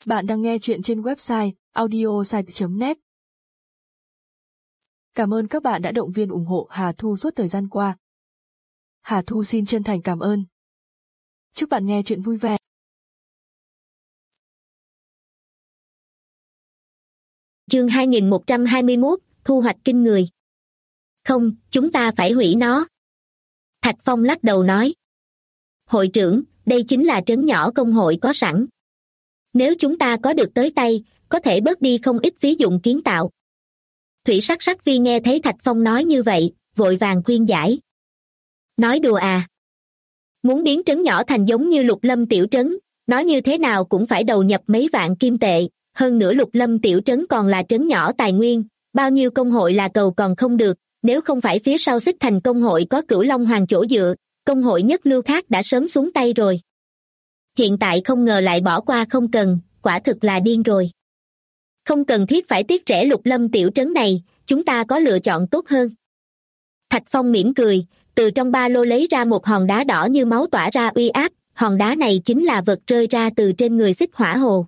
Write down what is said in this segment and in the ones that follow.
Bạn đang nghe chuyện trên website audiosite.net. Cảm ơn các bạn đã động viên ủng hộ Hà Thu suốt thời gian qua. Hà Thu xin chân thành cảm ơn. Chúc bạn nghe chuyện vui vẻ. Chương 2121, thu hoạch kinh người. Không, chúng ta phải hủy nó. Thạch Phong lắc đầu nói. Hội trưởng, đây chính là trấn nhỏ công hội có sẵn. Nếu chúng ta có được tới tay, có thể bớt đi không ít phí dụng kiến tạo. Thủy Sắc Sắc Vi nghe thấy Thạch Phong nói như vậy, vội vàng khuyên giải. Nói đùa à? Muốn biến trấn nhỏ thành giống như Lục Lâm tiểu trấn, nói như thế nào cũng phải đầu nhập mấy vạn kim tệ. Hơn nữa Lục Lâm tiểu trấn còn là trấn nhỏ tài nguyên, bao nhiêu công hội là cầu còn không được. Nếu không phải phía sau Xích Thành công hội có Cửu Long Hoàng chỗ dựa, công hội nhất lưu khác đã sớm xuống tay rồi. Hiện tại không ngờ lại bỏ qua không cần, quả thực là điên rồi. Không cần thiết phải tiếc rẻ Lục Lâm tiểu trấn này, chúng ta có lựa chọn tốt hơn. Thạch Phong mỉm cười, từ trong ba lô lấy ra một hòn đá đỏ như máu tỏa ra uy áp, hòn đá này chính là vật rơi ra từ trên người Xích Hỏa Hồ.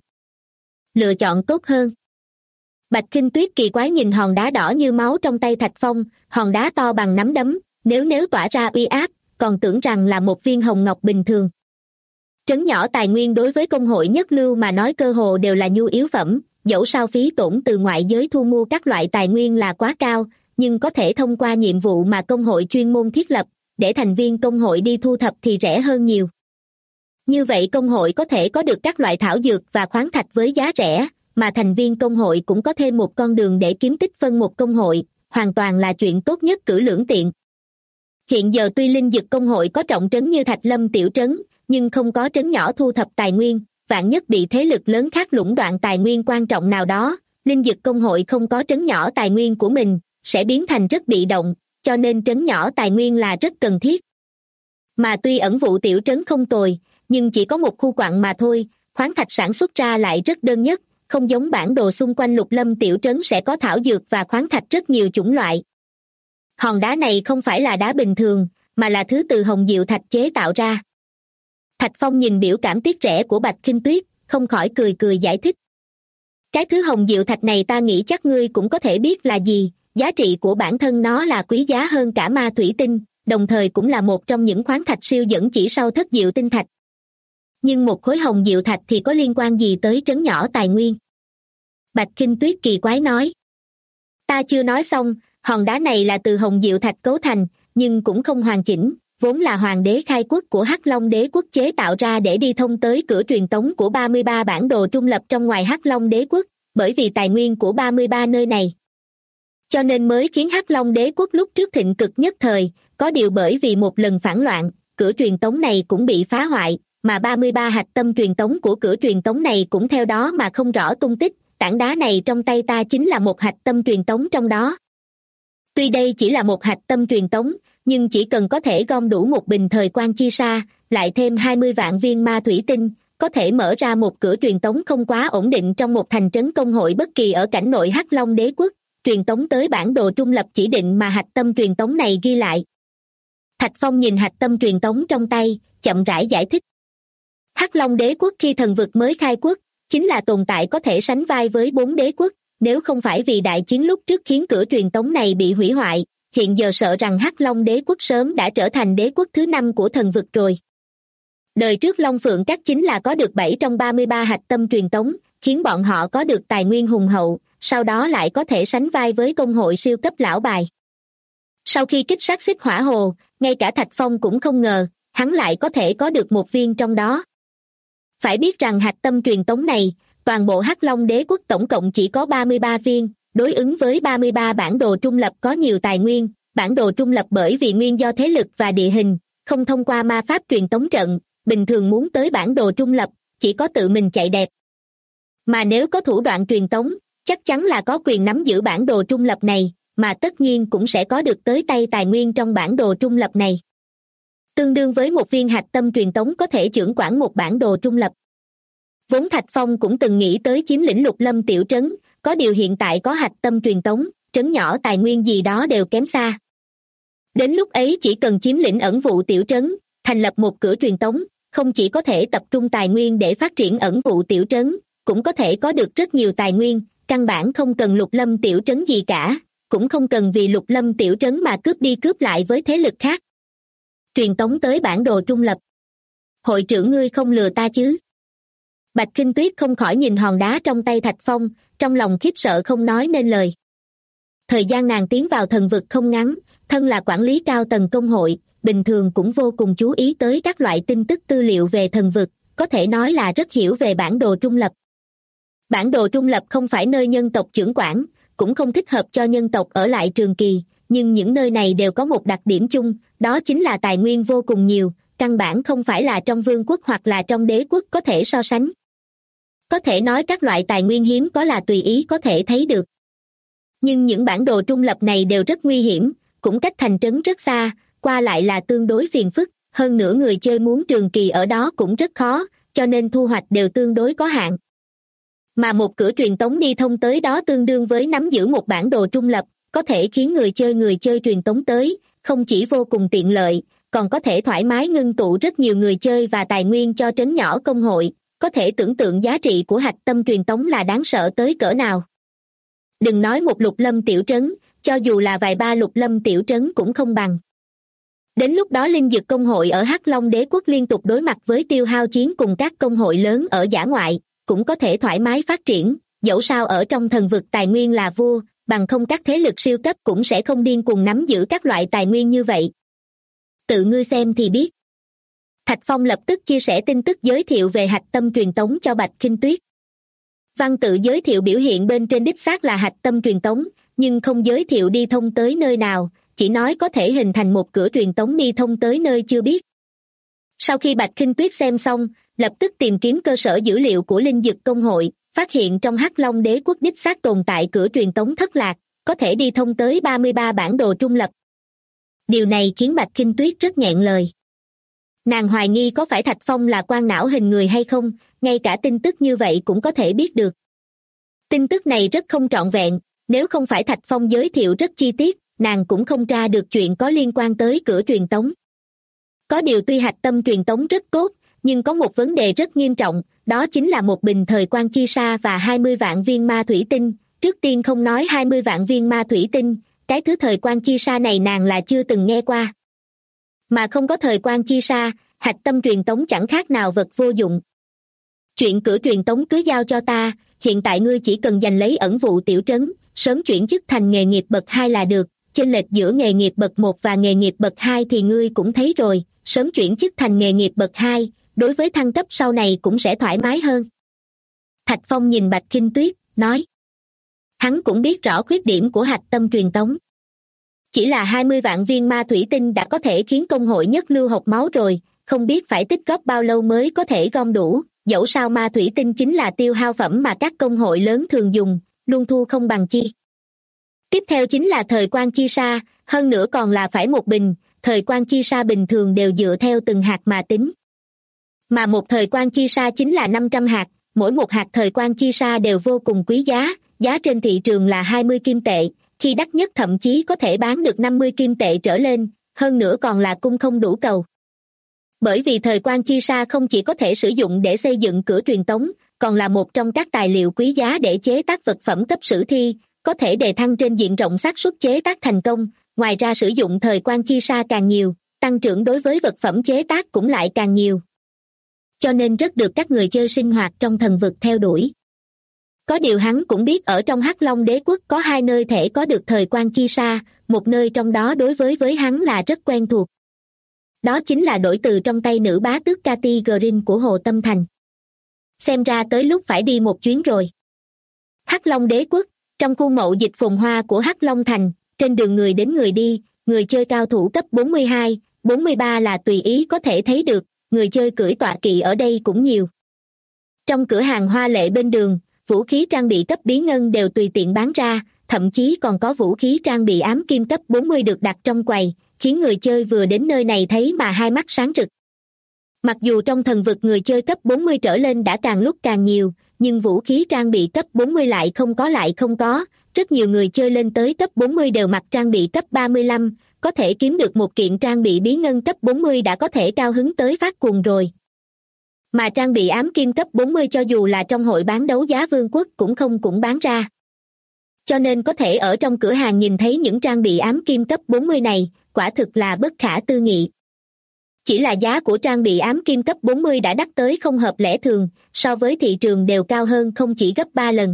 Lựa chọn tốt hơn. Bạch Kinh Tuyết kỳ quái nhìn hòn đá đỏ như máu trong tay Thạch Phong, hòn đá to bằng nắm đấm, nếu tỏa ra uy áp, còn tưởng rằng là một viên hồng ngọc bình thường. Trấn nhỏ tài nguyên đối với công hội nhất lưu mà nói cơ hồ đều là nhu yếu phẩm, dẫu sao phí tổn từ ngoại giới thu mua các loại tài nguyên là quá cao, nhưng có thể thông qua nhiệm vụ mà công hội chuyên môn thiết lập, để thành viên công hội đi thu thập thì rẻ hơn nhiều. Như vậy công hội có thể có được các loại thảo dược và khoáng thạch với giá rẻ, mà thành viên công hội cũng có thêm một con đường để kiếm tích phân một công hội, hoàn toàn là chuyện tốt nhất cử lưỡng tiện. Hiện giờ tuy linh dực công hội có trọng trấn như Thạch Lâm tiểu trấn, nhưng không có trấn nhỏ thu thập tài nguyên, vạn nhất bị thế lực lớn khác lũng đoạn tài nguyên quan trọng nào đó, linh dực công hội không có trấn nhỏ tài nguyên của mình, sẽ biến thành rất bị động, cho nên trấn nhỏ tài nguyên là rất cần thiết. Mà tuy ẩn vụ tiểu trấn không tồi, nhưng chỉ có một khu quặng mà thôi, khoáng thạch sản xuất ra lại rất đơn nhất, không giống bản đồ xung quanh Lục Lâm tiểu trấn sẽ có thảo dược và khoáng thạch rất nhiều chủng loại. Hòn đá này không phải là đá bình thường, mà là thứ từ hồng diệu thạch chế tạo ra. Thạch Phong nhìn biểu cảm tiếc rẻ của Bạch Kinh Tuyết, không khỏi cười giải thích. Cái thứ hồng diệu thạch này ta nghĩ chắc ngươi cũng có thể biết là gì, giá trị của bản thân nó là quý giá hơn cả ma thủy tinh, đồng thời cũng là một trong những khoáng thạch siêu dẫn chỉ sau thất diệu tinh thạch. Nhưng một khối hồng diệu thạch thì có liên quan gì tới trấn nhỏ tài nguyên? Bạch Kinh Tuyết kỳ quái nói. Ta chưa nói xong, hòn đá này là từ hồng diệu thạch cấu thành, nhưng cũng không hoàn chỉnh, vốn là hoàng đế khai quốc của Hắc Long đế quốc chế tạo ra để đi thông tới cửa truyền tống của 33 bản đồ trung lập trong ngoài Hắc Long đế quốc, bởi vì tài nguyên của 33 nơi này. Cho nên mới khiến Hắc Long đế quốc lúc trước thịnh cực nhất thời, có điều bởi vì một lần phản loạn, cửa truyền tống này cũng bị phá hoại, mà 33 hạch tâm truyền tống của cửa truyền tống này cũng theo đó mà không rõ tung tích, tảng đá này trong tay ta chính là một hạch tâm truyền tống trong đó. Tuy đây chỉ là một hạch tâm truyền tống, nhưng chỉ cần có thể gom đủ một bình thời quang chi sa, lại thêm 20 vạn viên ma thủy tinh, có thể mở ra một cửa truyền tống không quá ổn định trong một thành trấn công hội bất kỳ ở cảnh nội Hắc Long đế quốc, truyền tống tới bản đồ trung lập chỉ định mà hạch tâm truyền tống này ghi lại. Thạch Phong nhìn hạch tâm truyền tống trong tay, chậm rãi giải thích. Hắc Long đế quốc khi thần vực mới khai quốc, chính là tồn tại có thể sánh vai với 4 đế quốc, nếu không phải vì đại chiến lúc trước khiến cửa truyền tống này bị hủy hoại, hiện giờ sợ rằng Hắc Long đế quốc sớm đã trở thành đế quốc thứ 5 của thần vực rồi. Đời trước Long Phượng Các chính là có được 7 trong 33 hạch tâm truyền tống, khiến bọn họ có được tài nguyên hùng hậu, sau đó lại có thể sánh vai với công hội siêu cấp lão bài. Sau khi kích sát Xích Hỏa Hồ, ngay cả Thạch Phong cũng không ngờ, hắn lại có thể có được một viên trong đó. Phải biết rằng hạch tâm truyền tống này, toàn bộ Hắc Long đế quốc tổng cộng chỉ có 33 viên, đối ứng với 33 bản đồ trung lập có nhiều tài nguyên, bản đồ trung lập bởi vì nguyên do thế lực và địa hình, không thông qua ma pháp truyền tống trận, bình thường muốn tới bản đồ trung lập, chỉ có tự mình chạy đẹp. Mà nếu có thủ đoạn truyền tống, chắc chắn là có quyền nắm giữ bản đồ trung lập này, mà tất nhiên cũng sẽ có được tới tay tài nguyên trong bản đồ trung lập này. Tương đương với một viên hạch tâm truyền tống có thể chưởng quản một bản đồ trung lập. Vốn Thạch Phong cũng từng nghĩ tới chiếm lĩnh Lục Lâm tiểu trấn, có điều hiện tại có hạch tâm truyền tống, trấn nhỏ tài nguyên gì đó đều kém xa. Đến lúc ấy chỉ cần chiếm lĩnh ẩn vụ tiểu trấn, thành lập một cửa truyền tống, không chỉ có thể tập trung tài nguyên để phát triển ẩn vụ tiểu trấn, cũng có thể có được rất nhiều tài nguyên, căn bản không cần Lục Lâm tiểu trấn gì cả, cũng không cần vì Lục Lâm tiểu trấn mà cướp đi cướp lại với thế lực khác. Truyền tống tới bản đồ trung lập. Hội trưởng ngươi không lừa ta chứ? Bạch Kinh Tuyết không khỏi nhìn hòn đá trong tay Thạch Phong, trong lòng khiếp sợ không nói nên lời. Thời gian nàng tiến vào thần vực không ngắn, thân là quản lý cao tầng công hội, bình thường cũng vô cùng chú ý tới các loại tin tức tư liệu về thần vực, có thể nói là rất hiểu về bản đồ trung lập. Bản đồ trung lập không phải nơi nhân tộc chưởng quản, cũng không thích hợp cho nhân tộc ở lại trường kỳ, nhưng những nơi này đều có một đặc điểm chung, đó chính là tài nguyên vô cùng nhiều, căn bản không phải là trong vương quốc hoặc là trong đế quốc có thể so sánh. Có thể nói các loại tài nguyên hiếm có là tùy ý có thể thấy được. Nhưng những bản đồ trung lập này đều rất nguy hiểm, cũng cách thành trấn rất xa, qua lại là tương đối phiền phức, hơn nữa người chơi muốn trường kỳ ở đó cũng rất khó, cho nên thu hoạch đều tương đối có hạn. Mà một cửa truyền tống đi thông tới đó tương đương với nắm giữ một bản đồ trung lập, có thể khiến người chơi truyền tống tới, không chỉ vô cùng tiện lợi, còn có thể thoải mái ngưng tụ rất nhiều người chơi và tài nguyên cho trấn nhỏ công hội, có thể tưởng tượng giá trị của hạch tâm truyền tống là đáng sợ tới cỡ nào. Đừng nói một Lục Lâm tiểu trấn, cho dù là vài ba Lục Lâm tiểu trấn cũng không bằng. Đến lúc đó linh dược công hội ở Hắc Long đế quốc liên tục đối mặt với tiêu hao chiến cùng các công hội lớn ở dã ngoại, cũng có thể thoải mái phát triển, dẫu sao ở trong thần vực tài nguyên là vua, bằng không các thế lực siêu cấp cũng sẽ không điên cuồng nắm giữ các loại tài nguyên như vậy. Tự ngươi xem thì biết. Thạch Phong lập tức chia sẻ tin tức giới thiệu về hạch tâm truyền tống cho Bạch Kinh Tuyết. Văn tự giới thiệu biểu hiện bên trên đích xác là hạch tâm truyền tống, nhưng không giới thiệu đi thông tới nơi nào, chỉ nói có thể hình thành một cửa truyền tống đi thông tới nơi chưa biết. Sau khi Bạch Kinh Tuyết xem xong, lập tức tìm kiếm cơ sở dữ liệu của linh dược công hội, phát hiện trong Hắc Long đế quốc đích xác tồn tại cửa truyền tống thất lạc, có thể đi thông tới 33 bản đồ trung lập. Điều này khiến Bạch Kinh Tuyết rất nghẹn lời. Nàng hoài nghi có phải Thạch Phong là quan não hình người hay không, ngay cả tin tức như vậy cũng có thể biết được. Tin tức này rất không trọn vẹn, nếu không phải Thạch Phong giới thiệu rất chi tiết, nàng cũng không tra được chuyện có liên quan tới cửa truyền tống. Có điều tuy hạch tâm truyền tống rất tốt, nhưng có một vấn đề rất nghiêm trọng, đó chính là một bình thời quang chi sa và 20 vạn viên ma thủy tinh. Trước tiên không nói 20 vạn viên ma thủy tinh, cái thứ thời quang chi sa này nàng là chưa từng nghe qua. Mà không có thời quang chi sa, hạch tâm truyền tống chẳng khác nào vật vô dụng. Chuyện cửa truyền tống cứ giao cho ta, hiện tại ngươi chỉ cần giành lấy ẩn vụ tiểu trấn, sớm chuyển chức thành nghề nghiệp bậc 2 là được, chênh lệch giữa nghề nghiệp bậc 1 và nghề nghiệp bậc 2 thì ngươi cũng thấy rồi, sớm chuyển chức thành nghề nghiệp bậc 2, đối với thăng cấp sau này cũng sẽ thoải mái hơn. Thạch Phong nhìn Bạch Kinh Tuyết, nói. Hắn cũng biết rõ khuyết điểm của hạch tâm truyền tống. Chỉ là 20 vạn viên ma thủy tinh đã có thể khiến công hội nhất lưu hộc máu rồi, không biết phải tích góp bao lâu mới có thể gom đủ, dẫu sao ma thủy tinh chính là tiêu hao phẩm mà các công hội lớn thường dùng, luôn thu không bằng chi. Tiếp theo chính là thời quang chi sa, hơn nữa còn là phải một bình, thời quang chi sa bình thường đều dựa theo từng hạt mà tính. Mà một thời quang chi sa chính là 500 hạt, mỗi một hạt thời quang chi sa đều vô cùng quý giá, giá trên thị trường là 20 kim tệ, khi đắt nhất thậm chí có thể bán được 50 kim tệ trở lên, hơn nữa còn là cung không đủ cầu. Bởi vì thời quang chi sa không chỉ có thể sử dụng để xây dựng cửa truyền tống, còn là một trong các tài liệu quý giá để chế tác vật phẩm cấp sử thi, có thể đề thăng trên diện rộng xác suất chế tác thành công. Ngoài ra sử dụng thời quang chi sa càng nhiều, tăng trưởng đối với vật phẩm chế tác cũng lại càng nhiều. Cho nên rất được các người chơi sinh hoạt trong thần vực theo đuổi. Có điều hắn cũng biết ở trong Hắc Long đế quốc có 2 nơi thể có được thời quang chi sa, một nơi trong đó đối với hắn là rất quen thuộc. Đó chính là đổi từ trong tay nữ bá tước Cathy Green của Hồ Tâm Thành. Xem ra tới lúc phải đi một chuyến rồi. Hắc Long đế quốc, trong khu mậu dịch phồn hoa của Hắc Long Thành, trên đường người đến người đi, người chơi cao thủ cấp 42, 43 là tùy ý có thể thấy được, người chơi cưỡi tọa kỵ ở đây cũng nhiều. Trong cửa hàng hoa lệ bên đường, vũ khí trang bị cấp bí ngân đều tùy tiện bán ra, thậm chí còn có vũ khí trang bị ám kim cấp 40 được đặt trong quầy, khiến người chơi vừa đến nơi này thấy mà hai mắt sáng rực. Mặc dù trong thần vực người chơi cấp 40 trở lên đã càng lúc càng nhiều, nhưng vũ khí trang bị cấp 40 lại không có, rất nhiều người chơi lên tới cấp 40 đều mặc trang bị cấp 35, có thể kiếm được một kiện trang bị bí ngân cấp 40 đã có thể cao hứng tới phát cuồng rồi. Mà trang bị ám kim cấp 40 cho dù là trong hội bán đấu giá vương quốc cũng bán ra. Cho nên có thể ở trong cửa hàng nhìn thấy những trang bị ám kim cấp 40 này, quả thực là bất khả tư nghị. Chỉ là giá của trang bị ám kim cấp 40 đã đắt tới không hợp lẽ thường, so với thị trường đều cao hơn không chỉ gấp 3 lần.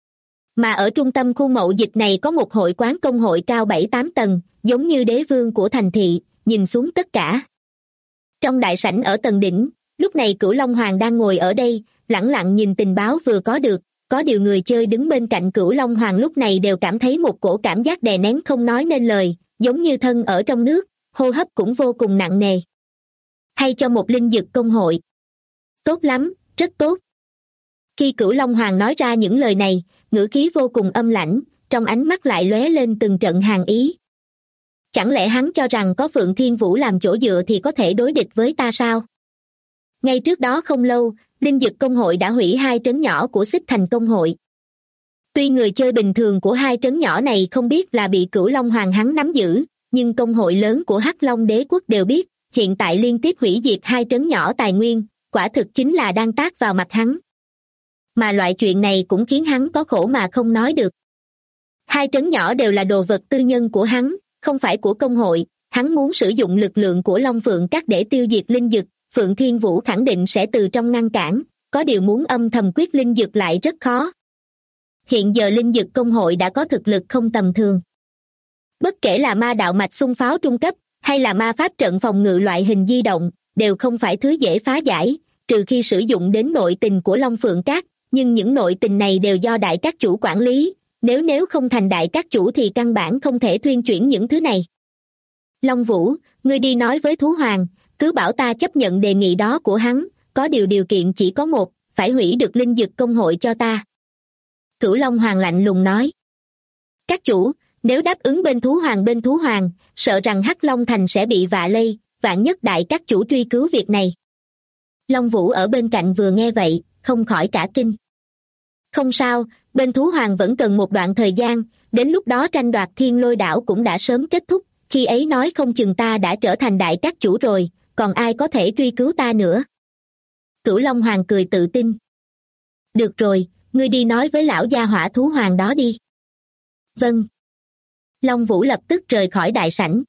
Mà ở trung tâm khu mậu dịch này có một hội quán công hội cao 7-8 tầng, giống như đế vương của thành thị, nhìn xuống tất cả. Trong đại sảnh ở tầng đỉnh, lúc này Cửu Long Hoàng đang ngồi ở đây, lẳng lặng nhìn tình báo vừa có được, có điều người chơi đứng bên cạnh Cửu Long Hoàng lúc này đều cảm thấy một cổ cảm giác đè nén không nói nên lời, giống như thân ở trong nước, hô hấp cũng vô cùng nặng nề. Hay cho một linh dực công hội. Tốt lắm, rất tốt. Khi Cửu Long Hoàng nói ra những lời này, ngữ khí vô cùng âm lãnh, trong ánh mắt lại lóe lên từng trận hàn ý. Chẳng lẽ hắn cho rằng có Phượng Thiên Vũ làm chỗ dựa thì có thể đối địch với ta sao? Ngay trước đó không lâu, linh dực công hội đã hủy 2 trấn nhỏ của Xích Thành công hội. Tuy người chơi bình thường của 2 trấn nhỏ này không biết là bị Cửu Long Hoàng hắn nắm giữ, nhưng công hội lớn của Hắc Long Đế quốc đều biết, hiện tại liên tiếp hủy diệt 2 trấn nhỏ tài nguyên, quả thực chính là đang tát vào mặt hắn. Mà loại chuyện này cũng khiến hắn có khổ mà không nói được. 2 trấn nhỏ đều là đồ vật tư nhân của hắn, không phải của công hội, hắn muốn sử dụng lực lượng của Long Phượng Các để tiêu diệt linh dực, Phượng Thiên Vũ khẳng định sẽ từ trong ngăn cản, có điều muốn âm thầm quyết linh dực lại rất khó. Hiện giờ linh dực công hội đã có thực lực không tầm thường. Bất kể là ma đạo mạch xung pháo trung cấp, hay là ma pháp trận phòng ngự loại hình di động, đều không phải thứ dễ phá giải, trừ khi sử dụng đến nội tình của Long Phượng Các, nhưng những nội tình này đều do đại các chủ quản lý, nếu không thành đại các chủ thì căn bản không thể thuyên chuyển những thứ này. Long Vũ, ngươi đi nói với Thú Hoàng, cứ bảo ta chấp nhận đề nghị đó của hắn, có điều kiện chỉ có một, phải hủy được linh dực công hội cho ta. Cửu Long Hoàng lạnh lùng nói. Các chủ, nếu đáp ứng bên Thú Hoàng, sợ rằng Hắc Long Thành sẽ bị vạ lây, vạn nhất đại các chủ truy cứu việc này. Long Vũ ở bên cạnh vừa nghe vậy, không khỏi cả kinh. Không sao, bên Thú Hoàng vẫn cần một đoạn thời gian, đến lúc đó tranh đoạt Thiên Lôi Đảo cũng đã sớm kết thúc, khi ấy nói không chừng ta đã trở thành đại các chủ rồi, còn ai có thể truy cứu ta nữa. Cửu Long Hoàng cười tự tin. Được rồi, ngươi đi nói với lão gia hỏa Thú Hoàng đó đi. Vâng. Long Vũ lập tức rời khỏi đại sảnh.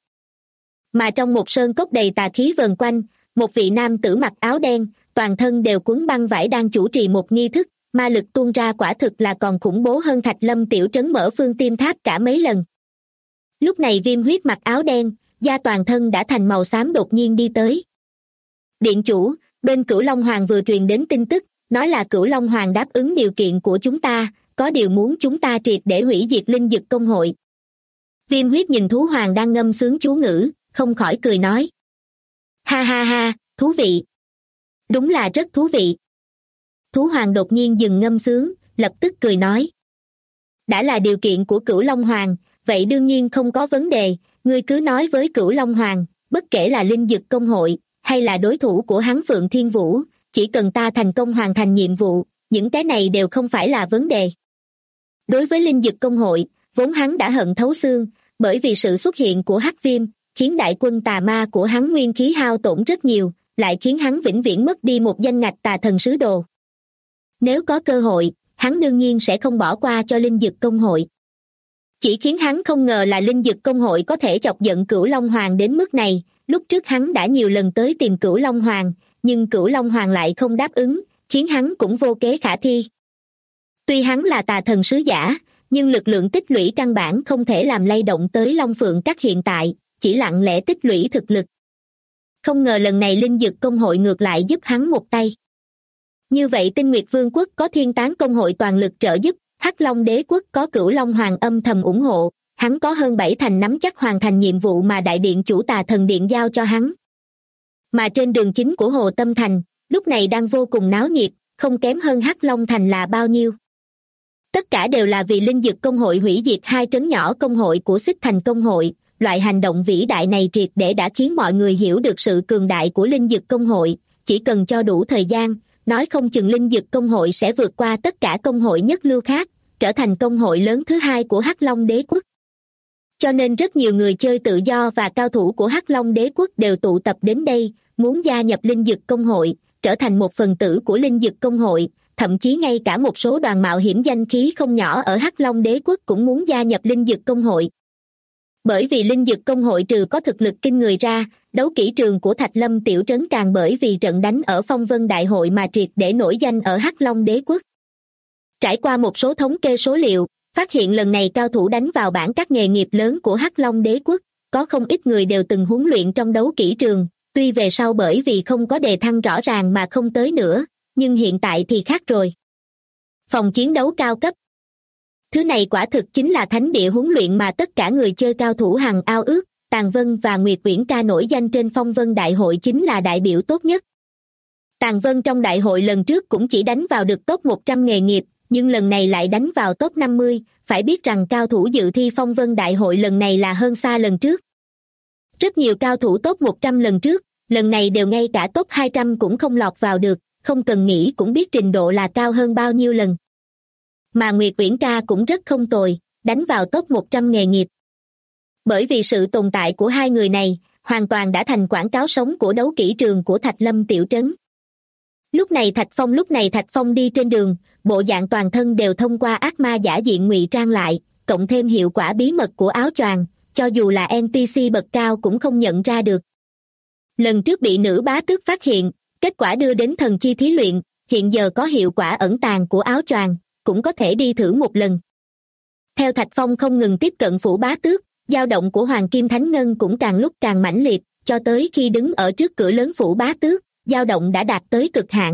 Mà trong một sơn cốc đầy tà khí vờn quanh, một vị nam tử mặc áo đen, toàn thân đều quấn băng vải đang chủ trì một nghi thức, ma lực tuôn ra quả thực là còn khủng bố hơn Thạch Lâm tiểu trấn mở Phương Tiêm Tháp cả mấy lần. Lúc này Viêm Huyết mặc áo đen, da toàn thân đã thành màu xám đột nhiên đi tới. Điện chủ, bên Cửu Long Hoàng vừa truyền đến tin tức, nói là Cửu Long Hoàng đáp ứng điều kiện của chúng ta, có điều muốn chúng ta triệt để hủy diệt linh dực công hội. Viêm Huyết nhìn Thú Hoàng đang ngâm sướng chú ngữ, không khỏi cười nói. Ha ha ha, thú vị. Đúng là rất thú vị. Thú Hoàng đột nhiên dừng ngâm sướng, lập tức cười nói. Đã là điều kiện của Cửu Long Hoàng, vậy đương nhiên không có vấn đề, ngươi cứ nói với Cửu Long Hoàng, bất kể là linh dực công hội, hay là đối thủ của hắn Phượng Thiên Vũ, chỉ cần ta thành công hoàn thành nhiệm vụ, những cái này đều không phải là vấn đề. Đối với linh dực công hội, vốn hắn đã hận thấu xương, bởi vì sự xuất hiện của Hắc Viêm, khiến đại quân tà ma của hắn nguyên khí hao tổn rất nhiều, lại khiến hắn vĩnh viễn mất đi một danh ngạch tà thần sứ đồ. Nếu có cơ hội, hắn đương nhiên sẽ không bỏ qua cho linh dực công hội. Chỉ khiến hắn không ngờ là linh dực công hội có thể chọc giận Cửu Long Hoàng đến mức này, lúc trước hắn đã nhiều lần tới tìm Cửu Long Hoàng, nhưng Cửu Long Hoàng lại không đáp ứng, khiến hắn cũng vô kế khả thi. Tuy hắn là tà thần sứ giả, nhưng lực lượng tích lũy căn bản không thể làm lay động tới Long Phượng Các hiện tại, chỉ lặng lẽ tích lũy thực lực. Không ngờ lần này linh dực công hội ngược lại giúp hắn một tay. Như vậy Tinh Nguyệt Vương quốc có Thiên Tán công hội toàn lực trợ giúp, Hắc Long Đế quốc có Cửu Long Hoàng âm thầm ủng hộ, hắn có hơn 7 thành nắm chắc hoàn thành nhiệm vụ mà đại điện chủ Tà Thần Điện giao cho hắn. Mà trên đường chính của Hồ Tâm Thành, lúc này đang vô cùng náo nhiệt, không kém hơn Hắc Long Thành là bao nhiêu. Tất cả đều là vì linh dực công hội hủy diệt 2 trấn nhỏ công hội của Xích Thành công hội, loại hành động vĩ đại này triệt để đã khiến mọi người hiểu được sự cường đại của linh dực công hội, chỉ cần cho đủ thời gian, nói không chừng linh dực công hội sẽ vượt qua tất cả công hội nhất lưu khác, trở thành công hội lớn thứ 2 của Hắc Long Đế quốc. Cho nên rất nhiều người chơi tự do và cao thủ của Hắc Long Đế quốc đều tụ tập đến đây, muốn gia nhập linh dực công hội, trở thành một phần tử của linh dực công hội, thậm chí ngay cả một số đoàn mạo hiểm danh khí không nhỏ ở Hắc Long Đế quốc cũng muốn gia nhập linh dực công hội. Bởi vì linh dực công hội trừ có thực lực kinh người ra, đấu kỹ trường của Thạch Lâm tiểu trấn càng bởi vì trận đánh ở Phong Vân Đại hội mà triệt để nổi danh ở Hắc Long Đế quốc. Trải qua một số thống kê số liệu, phát hiện lần này cao thủ đánh vào bảng các nghề nghiệp lớn của Hắc Long Đế quốc, có không ít người đều từng huấn luyện trong đấu kỹ trường, tuy về sau bởi vì không có đề thăng rõ ràng mà không tới nữa, nhưng hiện tại thì khác rồi. Phòng chiến đấu cao cấp. Thứ này quả thực chính là thánh địa huấn luyện mà tất cả người chơi cao thủ hằng ao ước, Tàn Vân và Nguyệt Uyển Ca nổi danh trên Phong Vân Đại hội chính là đại biểu tốt nhất. Tàn Vân trong đại hội lần trước cũng chỉ đánh vào được top 100 nghề nghiệp, nhưng lần này lại đánh vào top 50, phải biết rằng cao thủ dự thi Phong Vân Đại hội lần này là hơn xa lần trước. Rất nhiều cao thủ top 100 lần trước, lần này đều ngay cả top 200 cũng không lọt vào được, không cần nghĩ cũng biết trình độ là cao hơn bao nhiêu lần. Mà Nguyệt Uyển Ca cũng rất không tồi, đánh vào top 100 nghề nghiệp. Bởi vì sự tồn tại của hai người này, hoàn toàn đã thành quảng cáo sống của đấu kỹ trường của Thạch Lâm tiểu trấn. Lúc này Thạch Phong đi trên đường, bộ dạng toàn thân đều thông qua ác ma giả diện ngụy trang lại, cộng thêm hiệu quả bí mật của áo choàng, cho dù là NPC bậc cao cũng không nhận ra được. Lần trước bị nữ bá tước phát hiện, kết quả đưa đến thần chi thí luyện, hiện giờ có hiệu quả ẩn tàng của áo choàng, cũng có thể đi thử một lần. Theo Thạch Phong không ngừng tiếp cận phủ bá tước, dao động của Hoàng Kim Thánh Ngân cũng càng lúc càng mãnh liệt, cho tới khi đứng ở trước cửa lớn phủ bá tước, dao động đã đạt tới cực hạn.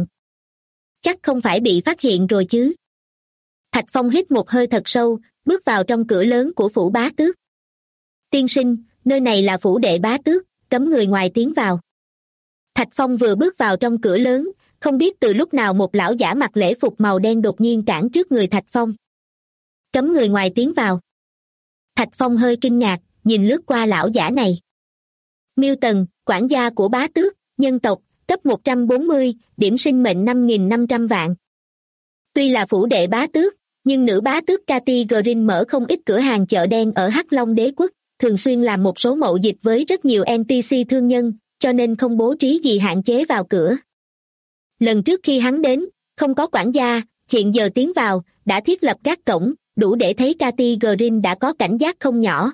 Chắc không phải bị phát hiện rồi chứ. Thạch Phong hít một hơi thật sâu, bước vào trong cửa lớn của phủ bá tước. Tiên sinh, nơi này là phủ đệ bá tước, cấm người ngoài tiến vào. Thạch Phong vừa bước vào trong cửa lớn, không biết từ lúc nào một lão giả mặc lễ phục màu đen đột nhiên cản trước người Thạch Phong. Cấm người ngoài tiến vào. Thạch Phong hơi kinh ngạc, nhìn lướt qua lão giả này. Milton, quản gia của bá tước, nhân tộc, cấp 140, điểm sinh mệnh 5.500 vạn. Tuy là phủ đệ bá tước, nhưng nữ bá tước Cathy Green mở không ít cửa hàng chợ đen ở Hắc Long Đế quốc, thường xuyên làm một số mậu dịch với rất nhiều NPC thương nhân, cho nên không bố trí gì hạn chế vào cửa. Lần trước khi hắn đến, không có quản gia, hiện giờ tiến vào, đã thiết lập các cổng, đủ để thấy Cathy Green đã có cảnh giác không nhỏ.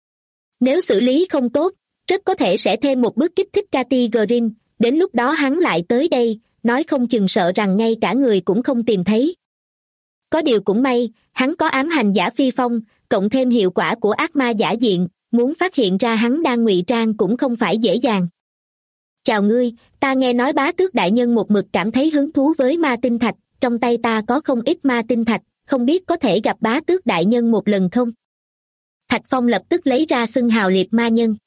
Nếu xử lý không tốt, rất có thể sẽ thêm một bước kích thích Cathy Green, đến lúc đó hắn lại tới đây, nói không chừng sợ rằng ngay cả người cũng không tìm thấy. Có điều cũng may, hắn có ám hành giả phi phong, cộng thêm hiệu quả của ác ma giả diện, muốn phát hiện ra hắn đang ngụy trang cũng không phải dễ dàng. Chào ngươi, ta nghe nói bá tước đại nhân một mực cảm thấy hứng thú với ma tinh thạch, trong tay ta có không ít ma tinh thạch, không biết có thể gặp bá tước đại nhân một lần không? Thạch Phong lập tức lấy ra xưng hào liệt ma nhân.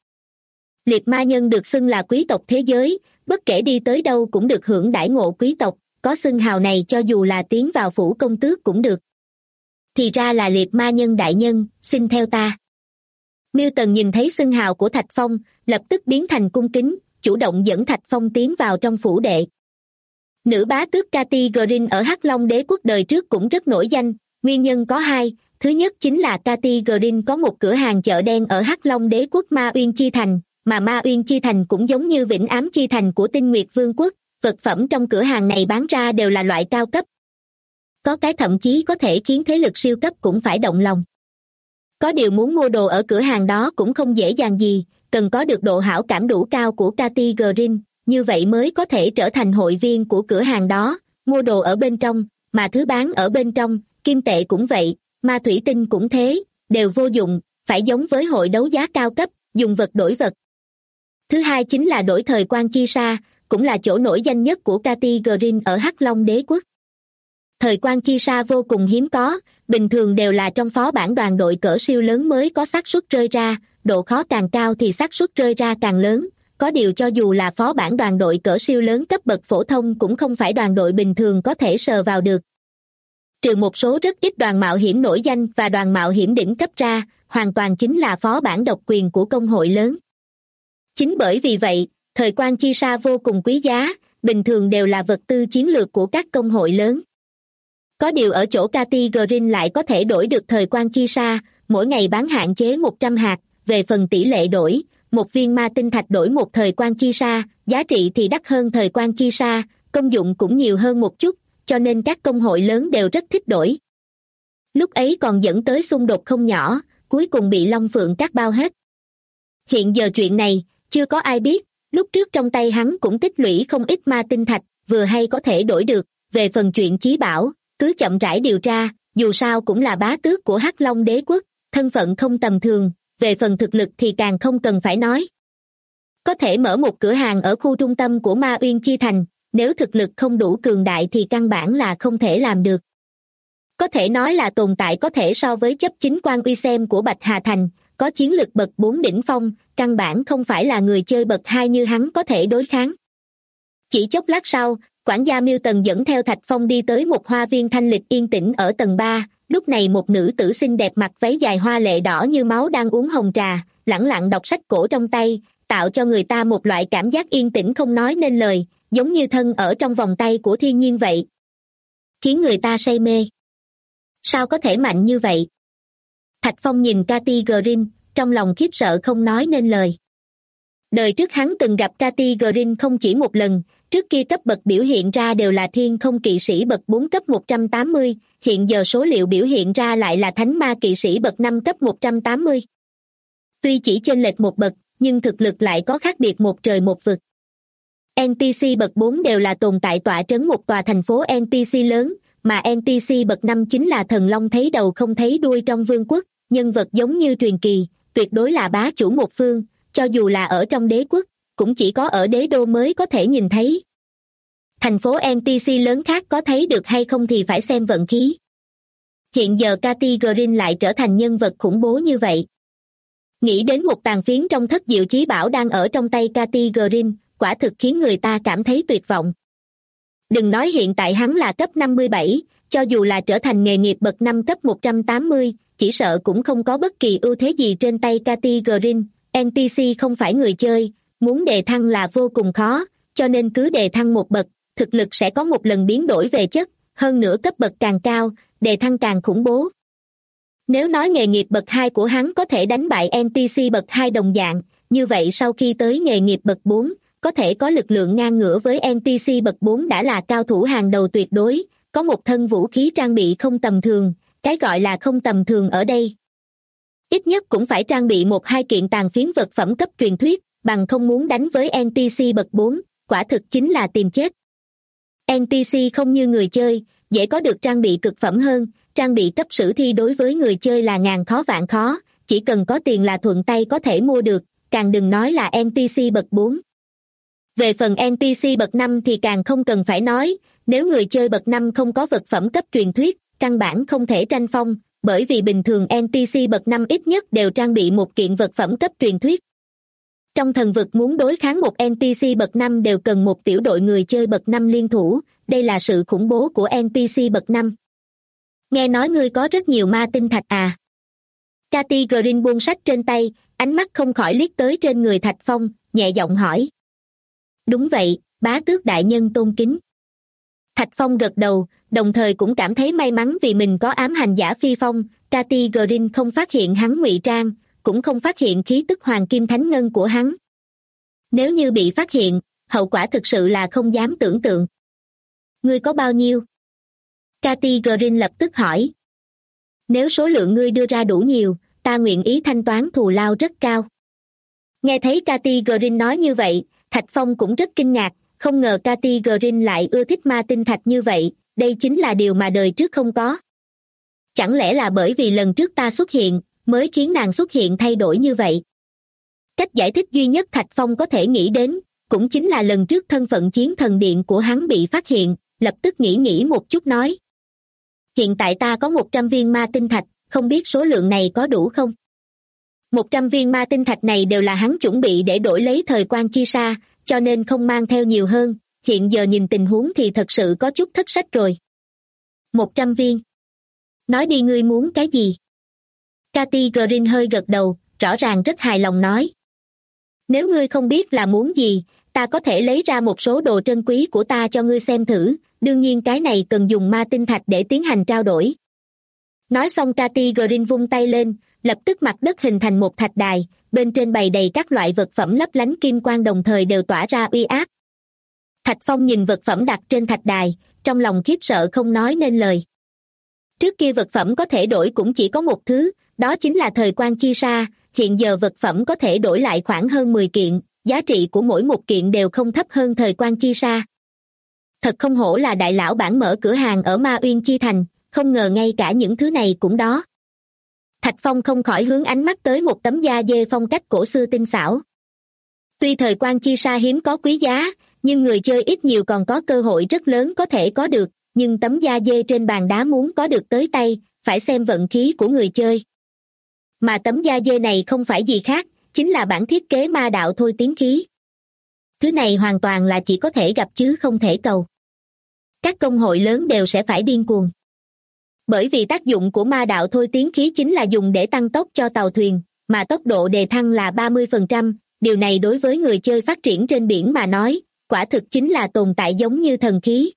Liệt ma nhân được xưng là quý tộc thế giới, bất kể đi tới đâu cũng được hưởng đãi ngộ quý tộc, có xưng hào này cho dù là tiến vào phủ công tước cũng được. Thì ra là liệt ma nhân đại nhân, xin theo ta. Milton nhìn thấy xưng hào của Thạch Phong, lập tức biến thành cung kính, chủ động dẫn Thạch Phong tiến vào trong phủ đệ. Nữ bá tước Cathy Green ở Hắc Long Đế quốc đời trước cũng rất nổi danh, nguyên nhân có hai. Thứ nhất chính là Cathy Green có một cửa hàng chợ đen ở Hắc Long Đế quốc Ma Uyên Chi Thành, mà Ma Uyên Chi Thành cũng giống như Vĩnh Ám Chi Thành của Tinh Nguyệt Vương quốc, vật phẩm trong cửa hàng này bán ra đều là loại cao cấp. Có cái thậm chí có thể khiến thế lực siêu cấp cũng phải động lòng. Có điều muốn mua đồ ở cửa hàng đó cũng không dễ dàng gì, cần có được độ hảo cảm đủ cao của Cathy Green, như vậy mới có thể trở thành hội viên của cửa hàng đó, mua đồ ở bên trong, mà thứ bán ở bên trong, kim tệ cũng vậy, ma thủy tinh cũng thế, đều vô dụng, phải giống với hội đấu giá cao cấp, dùng vật đổi vật. Thứ hai chính là đổi thời quan chi sa, cũng là chỗ nổi danh nhất của Cathy Green ở Hắc Long Đế quốc. Thời quan chi sa vô cùng hiếm có, bình thường đều là trong phó bản đoàn đội cỡ siêu lớn mới có xác suất rơi ra, độ khó càng cao thì xác suất rơi ra càng lớn. Có điều cho dù là phó bản đoàn đội cỡ siêu lớn cấp bậc phổ thông cũng không phải đoàn đội bình thường có thể sờ vào được. Trừ một số rất ít đoàn mạo hiểm nổi danh và đoàn mạo hiểm đỉnh cấp ra, hoàn toàn chính là phó bản độc quyền của công hội lớn. Chính bởi vì vậy, thời quan chi sa vô cùng quý giá, bình thường đều là vật tư chiến lược của các công hội lớn. Có điều ở chỗ Cathy Green lại có thể đổi được thời quan chi sa, mỗi ngày bán hạn chế 100 hạt, về phần tỷ lệ đổi, một viên ma tinh thạch đổi một thời quan chi sa, giá trị thì đắt hơn thời quan chi sa, công dụng cũng nhiều hơn một chút, cho nên các công hội lớn đều rất thích đổi. Lúc ấy còn dẫn tới xung đột không nhỏ, cuối cùng bị Long Phượng Các bao hết. Hiện giờ chuyện này, chưa có ai biết, lúc trước trong tay hắn cũng tích lũy không ít ma tinh thạch, vừa hay có thể đổi được. Về phần chuyện Chí Bảo, cứ chậm rãi điều tra, dù sao cũng là bá tước của Hắc Long Đế quốc, thân phận không tầm thường, về phần thực lực thì càng không cần phải nói. Có thể mở một cửa hàng ở khu trung tâm của Ma Uyên Chi Thành, nếu thực lực không đủ cường đại thì căn bản là không thể làm được. Có thể nói là tồn tại có thể so với chấp chính quan uy xem của Bạch Hà Thành, có chiến lực bậc 4 đỉnh phong, căn bản không phải là người chơi bậc 2 như hắn có thể đối kháng. Chỉ chốc lát sau, quản gia Milton dẫn theo Thạch Phong đi tới một hoa viên thanh lịch yên tĩnh ở tầng 3, lúc này một nữ tử xinh đẹp mặc váy dài hoa lệ đỏ như máu đang uống hồng trà, lẳng lặng đọc sách cổ trong tay, tạo cho người ta một loại cảm giác yên tĩnh không nói nên lời, giống như thân ở trong vòng tay của thiên nhiên vậy. Khiến người ta say mê. Sao có thể mạnh như vậy? Thạch Phong nhìn Cathy Green, trong lòng khiếp sợ không nói nên lời. Đời trước hắn từng gặp Cathy Green không chỉ một lần, trước kia cấp bậc biểu hiện ra đều là thiên không kỵ sĩ bậc 4 cấp 180, hiện giờ số liệu biểu hiện ra lại là thánh ma kỵ sĩ bậc 5 cấp 180. Tuy chỉ chênh lệch một bậc, nhưng thực lực lại có khác biệt một trời một vực. NPC bậc 4 đều là tồn tại tọa trấn một tòa thành phố NPC lớn, mà NPC bậc 5 chính là thần long thấy đầu không thấy đuôi trong vương quốc, nhân vật giống như truyền kỳ, tuyệt đối là bá chủ một phương, cho dù là ở trong đế quốc, cũng chỉ có ở đế đô mới có thể nhìn thấy. Thành phố NPC lớn khác có thấy được hay không thì phải xem vận khí. Hiện giờ Cathy Green lại trở thành nhân vật khủng bố như vậy. Nghĩ đến một tàn phiến trong thất diệu chí bảo đang ở trong tay Cathy Green, quả thực khiến người ta cảm thấy tuyệt vọng. Đừng nói hiện tại hắn là cấp 57, cho dù là trở thành nghề nghiệp bậc 5 cấp 180, chỉ sợ cũng không có bất kỳ ưu thế gì trên tay Cathy Green. NPC không phải người chơi, muốn đề thăng là vô cùng khó, cho nên cứ đề thăng một bậc, thực lực sẽ có một lần biến đổi về chất, hơn nữa cấp bậc càng cao, đề thăng càng khủng bố. Nếu nói nghề nghiệp bậc 2 của hắn có thể đánh bại NPC bậc 2 đồng dạng, như vậy sau khi tới nghề nghiệp bậc 4, có thể có lực lượng ngang ngửa với NPC bậc 4 đã là cao thủ hàng đầu tuyệt đối, có một thân vũ khí trang bị không tầm thường, cái gọi là không tầm thường ở đây. Ít nhất cũng phải trang bị 1-2 kiện tàn phiến vật phẩm cấp truyền thuyết, bằng không muốn đánh với NPC bậc 4, quả thực chính là tìm chết. NPC không như người chơi, dễ có được trang bị cực phẩm hơn, trang bị cấp sử thi đối với người chơi là ngàn khó vạn khó, chỉ cần có tiền là thuận tay có thể mua được, càng đừng nói là NPC bậc 4. Về phần NPC bậc 5 thì càng không cần phải nói, nếu người chơi bậc 5 không có vật phẩm cấp truyền thuyết, căn bản không thể tranh phong, bởi vì bình thường NPC bậc 5 ít nhất đều trang bị một kiện vật phẩm cấp truyền thuyết. Trong thần vực muốn đối kháng một NPC bậc 5 đều cần một tiểu đội người chơi bậc 5 liên thủ, đây là sự khủng bố của NPC bậc 5. Nghe nói ngươi có rất nhiều ma tinh thạch à? Cathy Green buông sách trên tay, ánh mắt không khỏi liếc tới trên người Thạch Phong, nhẹ giọng hỏi. Đúng vậy, bá tước đại nhân tôn kính. Thạch Phong gật đầu, đồng thời cũng cảm thấy may mắn vì mình có ám hành giả phi phong. Cathy Green không phát hiện hắn ngụy trang, cũng không phát hiện khí tức hoàng kim thánh ngân của hắn. Nếu như bị phát hiện, hậu quả thực sự là không dám tưởng tượng. Ngươi có bao nhiêu? Cathy Green lập tức hỏi. Nếu số lượng ngươi đưa ra đủ nhiều, ta nguyện ý thanh toán thù lao rất cao. Nghe thấy Cathy Green nói như vậy, Thạch Phong cũng rất kinh ngạc, không ngờ Cathy Green lại ưa thích ma tinh thạch như vậy, đây chính là điều mà đời trước không có. Chẳng lẽ là bởi vì lần trước ta xuất hiện, mới khiến nàng xuất hiện thay đổi như vậy? Cách giải thích duy nhất Thạch Phong có thể nghĩ đến, cũng chính là lần trước thân phận chiến thần điện của hắn bị phát hiện, lập tức nghĩ một chút nói. Hiện tại ta có 100 viên ma tinh thạch, không biết số lượng này có đủ không? 100 viên ma tinh thạch này đều là hắn chuẩn bị để đổi lấy thời quan chi sa, cho nên không mang theo nhiều hơn, hiện giờ nhìn tình huống thì thật sự có chút thất sách rồi. 100 viên. Nói đi ngươi muốn cái gì? Cathy Green hơi gật đầu, rõ ràng rất hài lòng nói. Nếu ngươi không biết là muốn gì, ta có thể lấy ra một số đồ trân quý của ta cho ngươi xem thử, đương nhiên cái này cần dùng ma tinh thạch để tiến hành trao đổi. Nói xong Cathy Green vung tay lên, lập tức mặt đất hình thành một thạch đài, bên trên bày đầy các loại vật phẩm lấp lánh kim quang đồng thời đều tỏa ra uy áp. Thạch Phong nhìn vật phẩm đặt trên thạch đài, trong lòng khiếp sợ không nói nên lời. Trước kia vật phẩm có thể đổi cũng chỉ có một thứ, đó chính là thời quang chi sa, hiện giờ vật phẩm có thể đổi lại khoảng hơn 10 kiện, giá trị của mỗi một kiện đều không thấp hơn thời quang chi sa. Thật không hổ là đại lão bản mở cửa hàng ở Ma Uyên Chi Thành, không ngờ ngay cả những thứ này cũng đó. Thạch Phong không khỏi hướng ánh mắt tới một tấm da dê phong cách cổ xưa tinh xảo. Tuy thời quang chi sa hiếm có quý giá, nhưng người chơi ít nhiều còn có cơ hội rất lớn có thể có được, nhưng tấm da dê trên bàn đá muốn có được tới tay, phải xem vận khí của người chơi. Mà tấm da dê này không phải gì khác, chính là bản thiết kế ma đạo thôi tiến khí. Thứ này hoàn toàn là chỉ có thể gặp chứ không thể cầu. Các công hội lớn đều sẽ phải điên cuồng. Bởi vì tác dụng của ma đạo thôi tiến khí chính là dùng để tăng tốc cho tàu thuyền, mà tốc độ đề thăng là 30%, điều này đối với người chơi phát triển trên biển mà nói, quả thực chính là tồn tại giống như thần khí.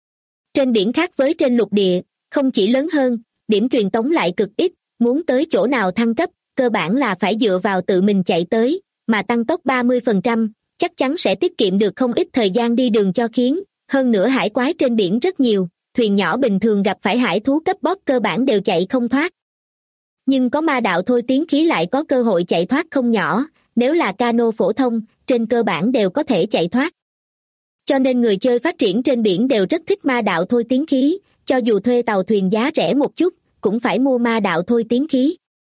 Trên biển khác với trên lục địa, không chỉ lớn hơn, điểm truyền tống lại cực ít, muốn tới chỗ nào thăng cấp, cơ bản là phải dựa vào tự mình chạy tới, mà tăng tốc 30%, chắc chắn sẽ tiết kiệm được không ít thời gian đi đường cho khiến, hơn nữa hải quái trên biển rất nhiều, thuyền nhỏ bình thường gặp phải hải thú cấp boss cơ bản đều chạy không thoát. Nhưng có ma đạo thôi tiến khí lại có cơ hội chạy thoát không nhỏ, nếu là cano phổ thông, trên cơ bản đều có thể chạy thoát. Cho nên người chơi phát triển trên biển đều rất thích ma đạo thôi tiến khí, cho dù thuê tàu thuyền giá rẻ một chút, cũng phải mua ma đạo thôi tiến khí.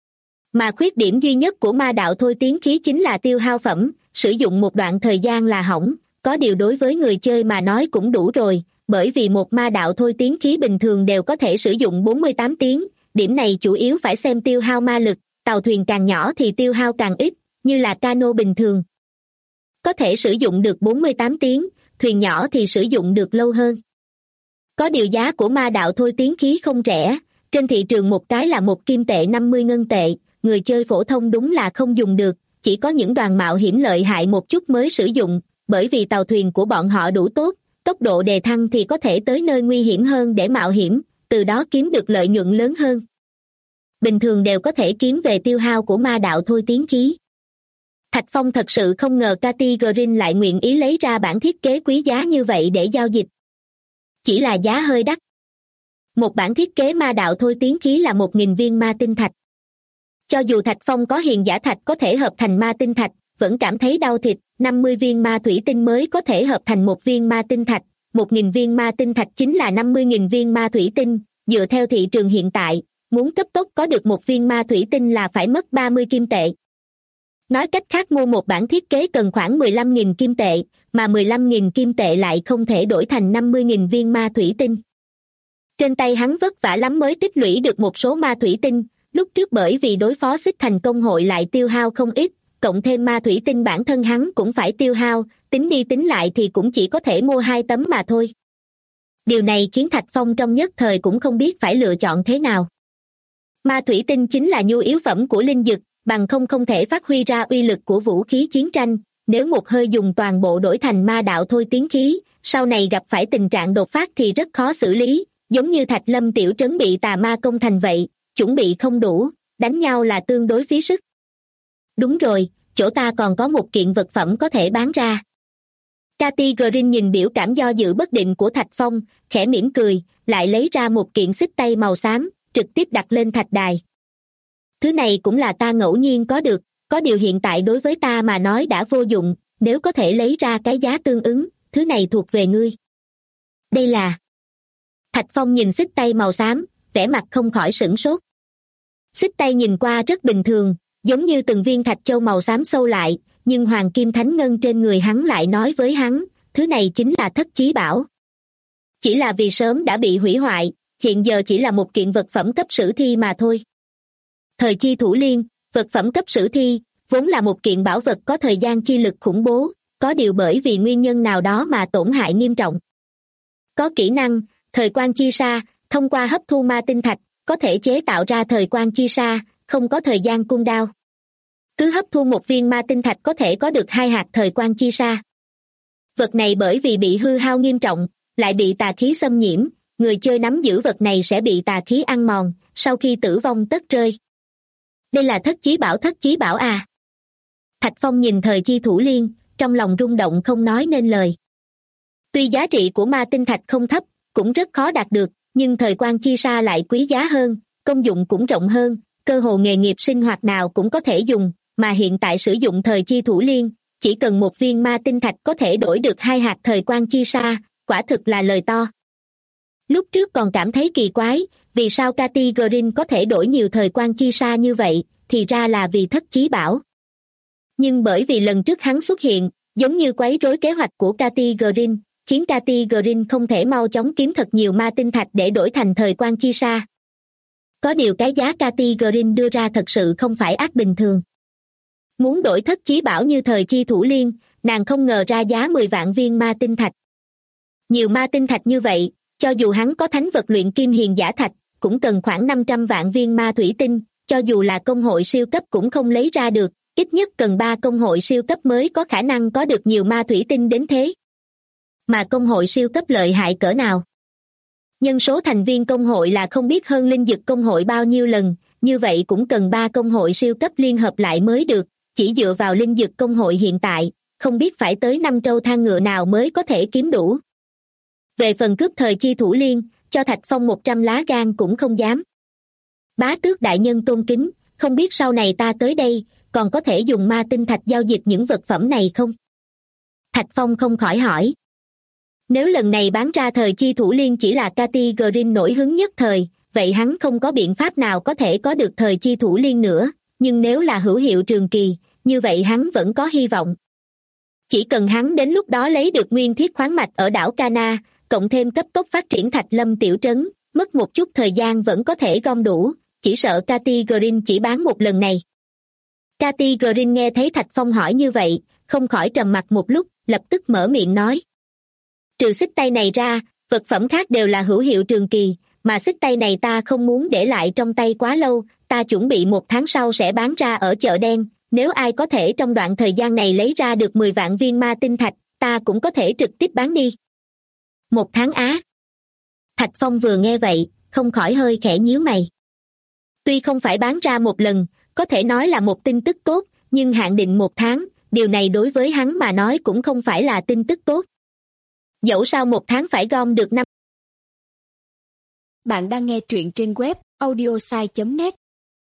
Mà khuyết điểm duy nhất của ma đạo thôi tiến khí chính là tiêu hao phẩm, sử dụng một đoạn thời gian là hỏng, có điều đối với người chơi mà nói cũng đủ rồi, bởi vì một ma đạo thôi tiến khí bình thường đều có thể sử dụng 48 tiếng, điểm này chủ yếu phải xem tiêu hao ma lực, tàu thuyền càng nhỏ thì tiêu hao càng ít, như là cano bình thường. Có thể sử dụng được 48 tiếng, thuyền nhỏ thì sử dụng được lâu hơn. Có điều giá của ma đạo thôi tiến khí không rẻ, trên thị trường một cái là 1 kim tệ 50 ngân tệ, người chơi phổ thông đúng là không dùng được, chỉ có những đoàn mạo hiểm lợi hại một chút mới sử dụng, bởi vì tàu thuyền của bọn họ đủ tốt, tốc độ đề thăng thì có thể tới nơi nguy hiểm hơn để mạo hiểm, từ đó kiếm được lợi nhuận lớn hơn. Bình thường đều có thể kiếm về tiêu hao của ma đạo thôi tiến khí. Thạch Phong thật sự không ngờ Cathy Green lại nguyện ý lấy ra bản thiết kế quý giá như vậy để giao dịch. Chỉ là giá hơi đắt. Một bản thiết kế ma đạo thôi tiến khí là 1.000 viên ma tinh thạch. Cho dù Thạch Phong có hiền giả thạch có thể hợp thành ma tinh thạch, vẫn cảm thấy đau thịt, 50 viên ma thủy tinh mới có thể hợp thành một viên ma tinh thạch, 1.000 viên ma tinh thạch chính là 50.000 viên ma thủy tinh, dựa theo thị trường hiện tại, muốn cấp tốc có được một viên ma thủy tinh là phải mất 30 kim tệ. Nói cách khác mua một bản thiết kế cần khoảng 15.000 kim tệ, mà 15.000 kim tệ lại không thể đổi thành 50.000 viên ma thủy tinh. Trên tay hắn vất vả lắm mới tích lũy được một số ma thủy tinh, lúc trước bởi vì đối phó xích thành công hội lại tiêu hao không ít, cộng thêm ma thủy tinh bản thân hắn cũng phải tiêu hao, tính đi tính lại thì cũng chỉ có thể mua 2 tấm mà thôi. Điều này khiến Thạch Phong trong nhất thời cũng không biết phải lựa chọn thế nào. Ma thủy tinh chính là nhu yếu phẩm của linh dực, bằng không thể phát huy ra uy lực của vũ khí chiến tranh, nếu một hơi dùng toàn bộ đổi thành ma đạo thôi tiến khí, sau này gặp phải tình trạng đột phát thì rất khó xử lý, giống như Thạch Lâm tiểu trấn bị tà ma công thành vậy, chuẩn bị không đủ, đánh nhau là tương đối phí sức. Đúng rồi, chỗ ta còn có một kiện vật phẩm có thể bán ra. Cathy Green nhìn biểu cảm do dự bất định của Thạch Phong, khẽ mỉm cười, lại lấy ra một kiện xích tay màu xám, trực tiếp đặt lên thạch đài. Thứ này cũng là ta ngẫu nhiên có được, có điều hiện tại đối với ta mà nói đã vô dụng, nếu có thể lấy ra cái giá tương ứng, thứ này thuộc về ngươi. Đây là... Thạch Phong nhìn xích tay màu xám, vẻ mặt không khỏi sửng sốt. Xích tay nhìn qua rất bình thường, giống như từng viên thạch châu màu xám sâu lại, nhưng hoàng kim thánh ngân trên người hắn lại nói với hắn, thứ này chính là thất chí bảo. Chỉ là vì sớm đã bị hủy hoại, hiện giờ chỉ là một kiện vật phẩm cấp sử thi mà thôi. Thời chi thủ liên, vật phẩm cấp sử thi, vốn là một kiện bảo vật có thời gian chi lực khủng bố, có điều bởi vì nguyên nhân nào đó mà tổn hại nghiêm trọng. Có kỹ năng, thời quang chi sa, thông qua hấp thu ma tinh thạch, có thể chế tạo ra thời quang chi sa, không có thời gian cooldown. Cứ hấp thu một viên ma tinh thạch có thể có được 2 hạt thời quang chi sa. Vật này bởi vì bị hư hao nghiêm trọng, lại bị tà khí xâm nhiễm, người chơi nắm giữ vật này sẽ bị tà khí ăn mòn, sau khi tử vong tất rơi. Đây là thất chí bảo à. Thạch Phong nhìn thời chi thủ liên, trong lòng rung động không nói nên lời. Tuy giá trị của ma tinh thạch không thấp, cũng rất khó đạt được, nhưng thời quang chi sa lại quý giá hơn, công dụng cũng rộng hơn, cơ hồ nghề nghiệp sinh hoạt nào cũng có thể dùng, mà hiện tại sử dụng thời chi thủ liên, chỉ cần một viên ma tinh thạch có thể đổi được 2 hạt thời quang chi sa, quả thực là lời to. Lúc trước còn cảm thấy kỳ quái, vì sao Cathy Green có thể đổi nhiều thời quang chi sa như vậy, thì ra là vì thất chí bảo. Nhưng bởi vì lần trước hắn xuất hiện, giống như quấy rối kế hoạch của Cathy Green, khiến Cathy Green không thể mau chóng kiếm thật nhiều ma tinh thạch để đổi thành thời quang chi sa. Có điều cái giá Cathy Green đưa ra thật sự không phải ác bình thường. Muốn đổi thất chí bảo như thời chi thủ liên, nàng không ngờ ra giá 10 vạn viên ma tinh thạch. Nhiều ma tinh thạch như vậy, cho dù hắn có thánh vật luyện kim hiền giả thạch, cũng cần khoảng 500 vạn viên ma thủy tinh, cho dù là công hội siêu cấp cũng không lấy ra được, ít nhất cần 3 công hội siêu cấp mới có khả năng có được nhiều ma thủy tinh đến thế. Mà công hội siêu cấp lợi hại cỡ nào? Nhân số thành viên công hội là không biết hơn linh dực công hội bao nhiêu lần, như vậy cũng cần 3 công hội siêu cấp liên hợp lại mới được, chỉ dựa vào linh dực công hội hiện tại, không biết phải tới 5 trâu thang ngựa nào mới có thể kiếm đủ. Về phần cướp thời chi thủ liên, cho Thạch Phong 100 lá gan cũng không dám. Bá tước đại nhân tôn kính, không biết sau này ta tới đây, còn có thể dùng ma tinh thạch giao dịch những vật phẩm này không? Thạch Phong không khỏi hỏi. Nếu lần này bán ra thời chi thủ liên chỉ là Cathy Green nổi hứng nhất thời, vậy hắn không có biện pháp nào có thể có được thời chi thủ liên nữa, nhưng nếu là hữu hiệu trường kỳ, như vậy hắn vẫn có hy vọng. Chỉ cần hắn đến lúc đó lấy được nguyên thiết khoáng mạch ở đảo Cana, cộng thêm cấp tốc phát triển Thạch Lâm tiểu trấn, mất một chút thời gian vẫn có thể gom đủ, chỉ sợ Cathy Green chỉ bán một lần này. Cathy Green nghe thấy Thạch Phong hỏi như vậy, không khỏi trầm mặc một lúc, lập tức mở miệng nói. Trừ xích tay này ra, vật phẩm khác đều là hữu hiệu trường kỳ, mà xích tay này ta không muốn để lại trong tay quá lâu, ta chuẩn bị 1 tháng sau sẽ bán ra ở chợ đen, nếu ai có thể trong đoạn thời gian này lấy ra được 10 vạn viên ma tinh thạch, ta cũng có thể trực tiếp bán đi. 1 tháng á? Thạch Phong vừa nghe vậy, không khỏi hơi khẽ nhíu mày. Tuy không phải bán ra một lần, có thể nói là một tin tức tốt, nhưng hạn định 1 tháng, điều này đối với hắn mà nói cũng không phải là tin tức tốt. Dẫu sao 1 tháng phải gom được 5. Bạn đang nghe truyện trên web audiosai.net.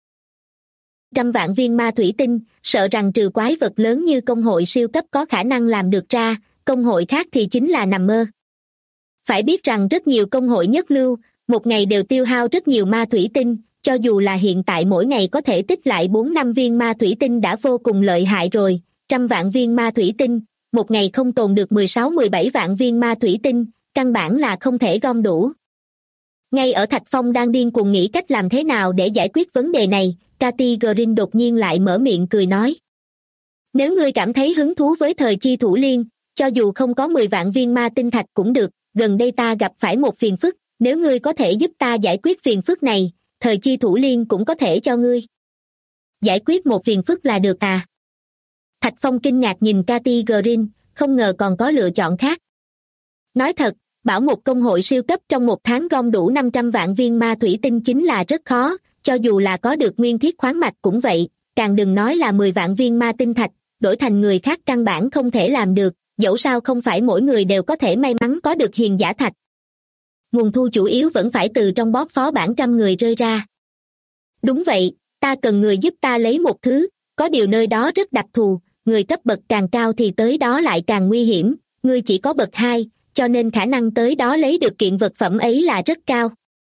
100 vạn viên ma thủy tinh, sợ rằng trừ quái vật lớn như công hội siêu cấp có khả năng làm được ra, công hội khác thì chính là nằm mơ. Phải biết rằng rất nhiều công hội nhất lưu, một ngày đều tiêu hao rất nhiều ma thủy tinh, cho dù là hiện tại mỗi ngày có thể tích lại 4-5 viên ma thủy tinh đã vô cùng lợi hại rồi, 100 vạn viên ma thủy tinh, một ngày không tồn được 16-17 vạn viên ma thủy tinh, căn bản là không thể gom đủ. Ngay ở Thạch Phong đang điên cuồng nghĩ cách làm thế nào để giải quyết vấn đề này, Cathy Green đột nhiên lại mở miệng cười nói. Nếu ngươi cảm thấy hứng thú với thời chi thủ liên, cho dù không có 10 vạn viên ma tinh thạch cũng được, gần đây ta gặp phải một phiền phức, nếu ngươi có thể giúp ta giải quyết phiền phức này, thời chi thủ liên cũng có thể cho ngươi. Giải quyết một phiền phức là được à? Thạch Phong kinh ngạc nhìn Cathy Green, không ngờ còn có lựa chọn khác. Nói thật, bảo một công hội siêu cấp trong 1 tháng gom đủ 500 vạn viên ma thủy tinh chính là rất khó, cho dù là có được nguyên thiết khoáng mạch cũng vậy, càng đừng nói là 10 vạn viên ma tinh thạch, đổi thành người khác căn bản không thể làm được, dẫu sao không phải mỗi người đều có thể may mắn có được hiền giả thạch. Nguồn thu chủ yếu vẫn phải từ trong bóp phó bản trăm người rơi ra. Đúng vậy, ta cần người giúp ta lấy một thứ, có điều nơi đó rất đặc thù, người cấp bậc càng cao thì tới đó lại càng nguy hiểm, ngươi chỉ có bậc 2, cho nên khả năng tới đó lấy được kiện vật phẩm ấy là rất cao.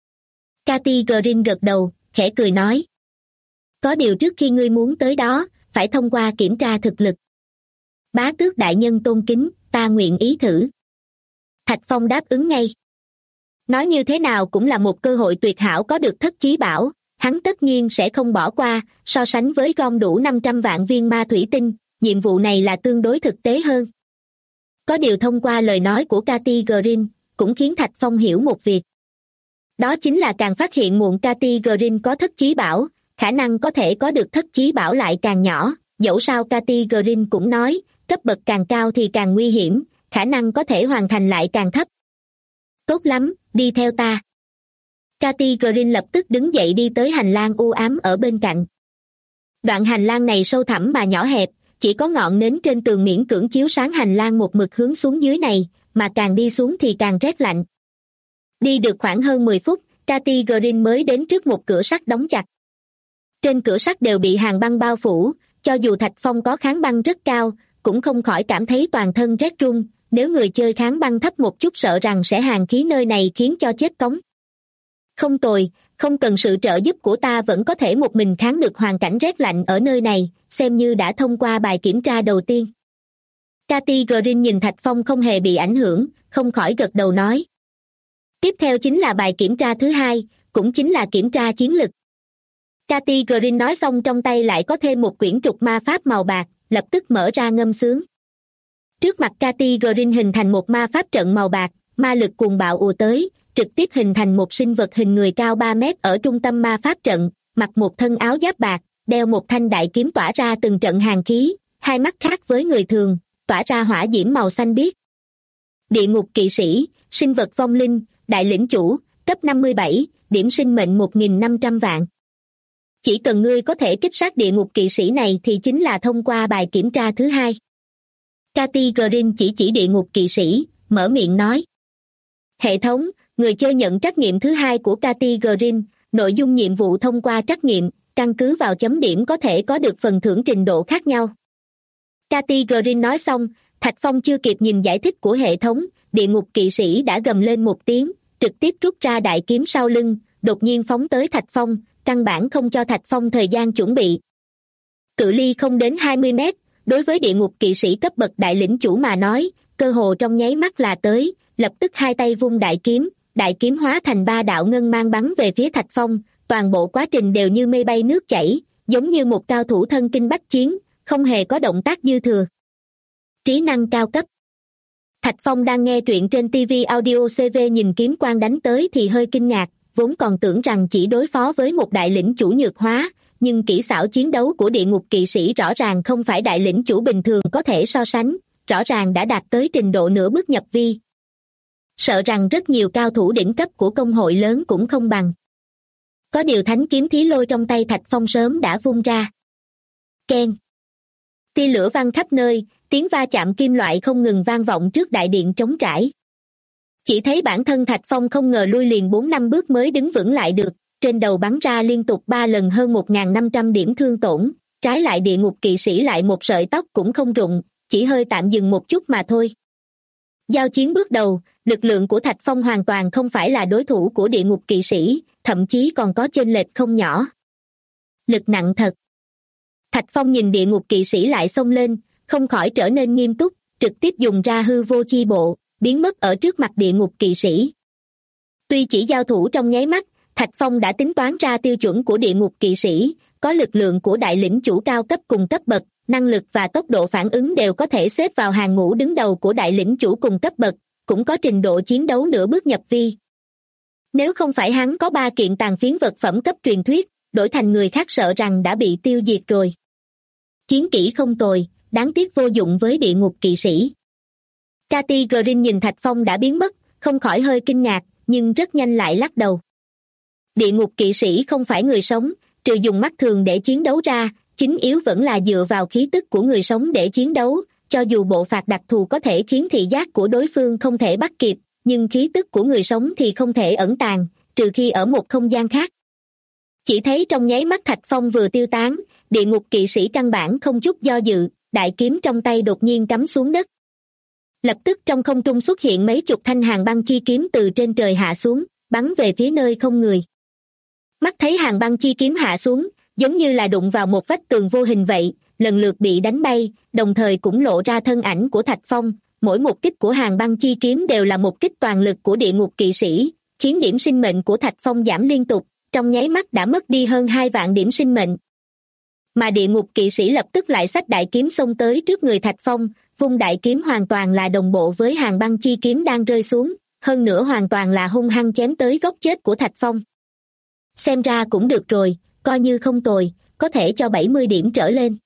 Cathy Green gật đầu, khẽ cười nói. Có điều trước khi ngươi muốn tới đó, phải thông qua kiểm tra thực lực. Bá tước đại nhân tôn kính, ta nguyện ý thử. Thạch Phong đáp ứng ngay. Nói như thế nào cũng là một cơ hội tuyệt hảo có được thất chí bảo, hắn tất nhiên sẽ không bỏ qua, so sánh với gom đủ 500 vạn viên ma thủy tinh, nhiệm vụ này là tương đối thực tế hơn. Có điều thông qua lời nói của Cathy Green, cũng khiến Thạch Phong hiểu một việc. Đó chính là càng phát hiện muộn Cathy Green có thất chí bảo, khả năng có thể có được thất chí bảo lại càng nhỏ, dẫu sao Cathy Green cũng nói, cấp bậc càng cao thì càng nguy hiểm, khả năng có thể hoàn thành lại càng thấp. Tốt lắm, đi theo ta. Cathy Green lập tức đứng dậy đi tới hành lang u ám ở bên cạnh. Đoạn hành lang này sâu thẳm mà nhỏ hẹp, chỉ có ngọn nến trên tường miễn cưỡng chiếu sáng hành lang một mực hướng xuống dưới này, mà càng đi xuống thì càng rét lạnh. Đi được khoảng hơn 10 phút, Cathy Green mới đến trước một cửa sắt đóng chặt. Trên cửa sắt đều bị hàng băng bao phủ, cho dù Thạch Phong có kháng băng rất cao, cũng không khỏi cảm thấy toàn thân rét run, nếu người chơi kháng băng thấp một chút sợ rằng sẽ hàn khí nơi này khiến cho chết cống. Không tồi, không cần sự trợ giúp của ta vẫn có thể một mình kháng được hoàn cảnh rét lạnh ở nơi này, xem như đã thông qua bài kiểm tra đầu tiên. Cathy Green nhìn Thạch Phong không hề bị ảnh hưởng, không khỏi gật đầu nói. Tiếp theo chính là bài kiểm tra thứ hai, cũng chính là kiểm tra chiến lực. Cathy Green nói xong trong tay lại có thêm một quyển trục ma pháp màu bạc, lập tức mở ra ngâm sướng. Trước mặt Cathy Green hình thành một ma pháp trận màu bạc, ma lực cuồng bạo ùa tới, trực tiếp hình thành một sinh vật hình người cao 3 mét ở trung tâm ma pháp trận, mặc một thân áo giáp bạc, đeo một thanh đại kiếm tỏa ra từng trận hàn khí, hai mắt khác với người thường, tỏa ra hỏa diễm màu xanh biếc. Địa ngục kỵ sĩ, sinh vật vong linh, đại lĩnh chủ, cấp 57, điểm sinh mệnh 1.500 vạn. Chỉ cần ngươi có thể kích sát địa ngục kỵ sĩ này thì chính là thông qua bài kiểm tra thứ hai. Cathy Green chỉ địa ngục kỵ sĩ, mở miệng nói. Hệ thống, người chơi nhận trắc nghiệm thứ hai của Cathy Green, nội dung nhiệm vụ thông qua trắc nghiệm, căn cứ vào chấm điểm có thể có được phần thưởng trình độ khác nhau. Cathy Green nói xong, Thạch Phong chưa kịp nhìn giải thích của hệ thống, địa ngục kỵ sĩ đã gầm lên một tiếng, trực tiếp rút ra đại kiếm sau lưng, đột nhiên phóng tới Thạch Phong, căn bản không cho Thạch Phong thời gian chuẩn bị. Cự ly không đến 20 mét, đối với địa ngục kỵ sĩ cấp bậc đại lĩnh chủ mà nói, cơ hồ trong nháy mắt là tới, lập tức hai tay vung đại kiếm hóa thành 3 đạo ngân mang bắn về phía Thạch Phong, toàn bộ quá trình đều như mây bay nước chảy, giống như một cao thủ thân kinh bách chiến, không hề có động tác dư thừa. Trí năng cao cấp. Thạch Phong đang nghe truyện trên TV Audio CV nhìn kiếm quang đánh tới thì hơi kinh ngạc, vốn còn tưởng rằng chỉ đối phó với một đại lĩnh chủ nhược hóa, nhưng kỹ xảo chiến đấu của địa ngục kỵ sĩ rõ ràng không phải đại lĩnh chủ bình thường có thể so sánh, rõ ràng đã đạt tới trình độ nửa bước nhập vi. Sợ rằng rất nhiều cao thủ đỉnh cấp của công hội lớn cũng không bằng. Có điều thánh kiếm thí lôi trong tay Thạch Phong sớm đã vung ra. Keng. Tia lửa văng khắp nơi, tiếng va chạm kim loại không ngừng vang vọng trước đại điện trống trải. Chỉ thấy bản thân Thạch Phong không ngờ lui liền 4-5 bước mới đứng vững lại được, trên đầu bắn ra liên tục 3 lần hơn 1.500 điểm thương tổn, trái lại địa ngục kỵ sĩ lại một sợi tóc cũng không rụng, chỉ hơi tạm dừng một chút mà thôi. Giao chiến bước đầu, lực lượng của Thạch Phong hoàn toàn không phải là đối thủ của địa ngục kỵ sĩ, thậm chí còn có chênh lệch không nhỏ. Lực nặng thật. Thạch Phong nhìn địa ngục kỵ sĩ lại xông lên, không khỏi trở nên nghiêm túc, trực tiếp dùng ra hư vô chi bộ, biến mất ở trước mặt địa ngục kỵ sĩ. Tuy chỉ giao thủ trong nháy mắt, Thạch Phong đã tính toán ra tiêu chuẩn của địa ngục kỵ sĩ, có lực lượng của đại lĩnh chủ cao cấp cùng cấp bậc, năng lực và tốc độ phản ứng đều có thể xếp vào hàng ngũ đứng đầu của đại lĩnh chủ cùng cấp bậc, cũng có trình độ chiến đấu nửa bước nhập vi. Nếu không phải hắn có 3 kiện tàn phiến vật phẩm cấp truyền thuyết, đổi thành người khác sợ rằng đã bị tiêu diệt rồi. Chiến kỹ không tồi, đáng tiếc vô dụng với địa ngục kỵ sĩ. Cathy Green nhìn Thạch Phong đã biến mất, không khỏi hơi kinh ngạc, nhưng rất nhanh lại lắc đầu. Địa ngục kỵ sĩ không phải người sống, trừ dùng mắt thường để chiến đấu ra, chính yếu vẫn là dựa vào khí tức của người sống để chiến đấu, cho dù bộ phạt đặc thù có thể khiến thị giác của đối phương không thể bắt kịp, nhưng khí tức của người sống thì không thể ẩn tàng, trừ khi ở một không gian khác. Chỉ thấy trong nháy mắt Thạch Phong vừa tiêu tán, địa ngục kỵ sĩ căn bản không chút do dự, đại kiếm trong tay đột nhiên cắm xuống đất. Lập tức trong không trung xuất hiện mấy chục thanh hàng băng chi kiếm từ trên trời hạ xuống, bắn về phía nơi không người. Mắt thấy hàng băng chi kiếm hạ xuống, giống như là đụng vào một vách tường vô hình vậy, lần lượt bị đánh bay, đồng thời cũng lộ ra thân ảnh của Thạch Phong. Mỗi một kích của hàng băng chi kiếm đều là một kích toàn lực của địa ngục kỵ sĩ, khiến điểm sinh mệnh của Thạch Phong giảm liên tục, trong nháy mắt đã mất đi hơn 2 vạn điểm sinh mệnh. Mà địa ngục kỵ sĩ lập tức lại xách đại kiếm xông tới trước người Thạch Phong, vung đại kiếm hoàn toàn là đồng bộ với hàng băng chi kiếm đang rơi xuống, hơn nữa hoàn toàn là hung hăng chém tới gốc chết của Thạch Phong. Xem ra cũng được rồi, coi như không tồi, có thể cho 70 điểm trở lên.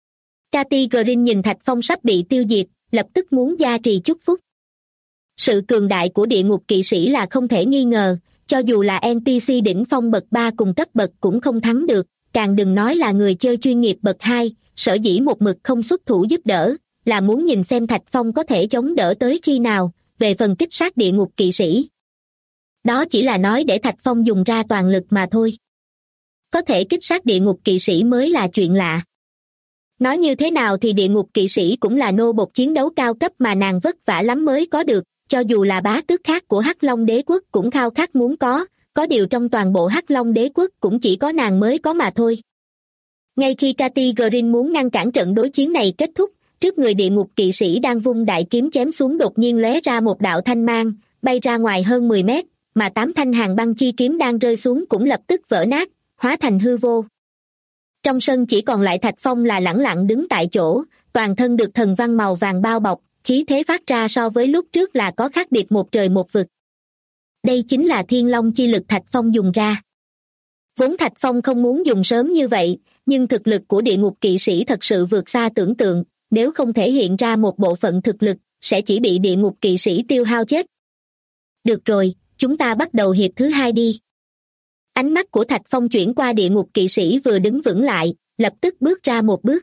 Cathy Green nhìn Thạch Phong sắp bị tiêu diệt, lập tức muốn gia trì chúc phúc. Sự cường đại của địa ngục kỵ sĩ là không thể nghi ngờ, cho dù là NPC đỉnh phong bậc 3 cùng cấp bậc cũng không thắng được, càng đừng nói là người chơi chuyên nghiệp bậc 2, sở dĩ một mực không xuất thủ giúp đỡ, là muốn nhìn xem Thạch Phong có thể chống đỡ tới khi nào, về phần kích sát địa ngục kỵ sĩ. Đó chỉ là nói để Thạch Phong dùng ra toàn lực mà thôi. Có thể kích sát địa ngục kỵ sĩ mới là chuyện lạ. Nói như thế nào thì địa ngục kỵ sĩ cũng là nô bộc chiến đấu cao cấp mà nàng vất vả lắm mới có được, cho dù là bá tước khác của Hắc Long đế quốc cũng khao khát muốn có điều trong toàn bộ Hắc Long đế quốc cũng chỉ có nàng mới có mà thôi. Ngay khi Cathy Green muốn ngăn cản trận đối chiến này kết thúc, trước người địa ngục kỵ sĩ đang vung đại kiếm chém xuống đột nhiên lóe ra một đạo thanh mang, bay ra ngoài hơn 10 mét, mà 8 thanh hàng băng chi kiếm đang rơi xuống cũng lập tức vỡ nát, hóa thành hư vô. Trong sân chỉ còn lại Thạch Phong là lẳng lặng đứng tại chỗ, toàn thân được thần văn màu vàng bao bọc, khí thế phát ra so với lúc trước là có khác biệt một trời một vực. Đây chính là Thiên Long chi lực Thạch Phong dùng ra. Vốn Thạch Phong không muốn dùng sớm như vậy, nhưng thực lực của địa ngục kỵ sĩ thật sự vượt xa tưởng tượng, nếu không thể hiện ra một bộ phận thực lực, sẽ chỉ bị địa ngục kỵ sĩ tiêu hao chết. Được rồi, chúng ta bắt đầu hiệp thứ 2 đi. Ánh mắt của Thạch Phong chuyển qua địa ngục kỵ sĩ vừa đứng vững lại, lập tức bước ra một bước.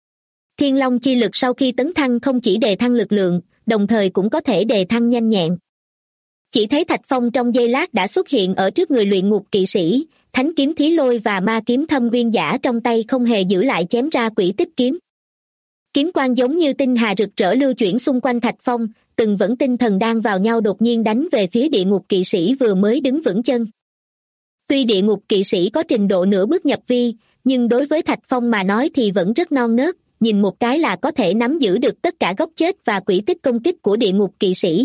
Thiên Long chi lực sau khi tấn thăng không chỉ đề thăng lực lượng, đồng thời cũng có thể đề thăng nhanh nhẹn. Chỉ thấy Thạch Phong trong giây lát đã xuất hiện ở trước người luyện ngục kỵ sĩ, thánh kiếm Thí Lôi và ma kiếm Thâm Uyên Giả trong tay không hề giữ lại chém ra quỷ tích kiếm. Kiếm quang giống như tinh hà rực rỡ lưu chuyển xung quanh Thạch Phong, từng vẫn tinh thần đang vào nhau đột nhiên đánh về phía địa ngục kỵ sĩ vừa mới đứng vững chân. Tuy địa ngục kỵ sĩ có trình độ nửa bước nhập vi, nhưng đối với Thạch Phong mà nói thì vẫn rất non nớt, nhìn một cái là có thể nắm giữ được tất cả góc chết và quỹ tích công kích của địa ngục kỵ sĩ.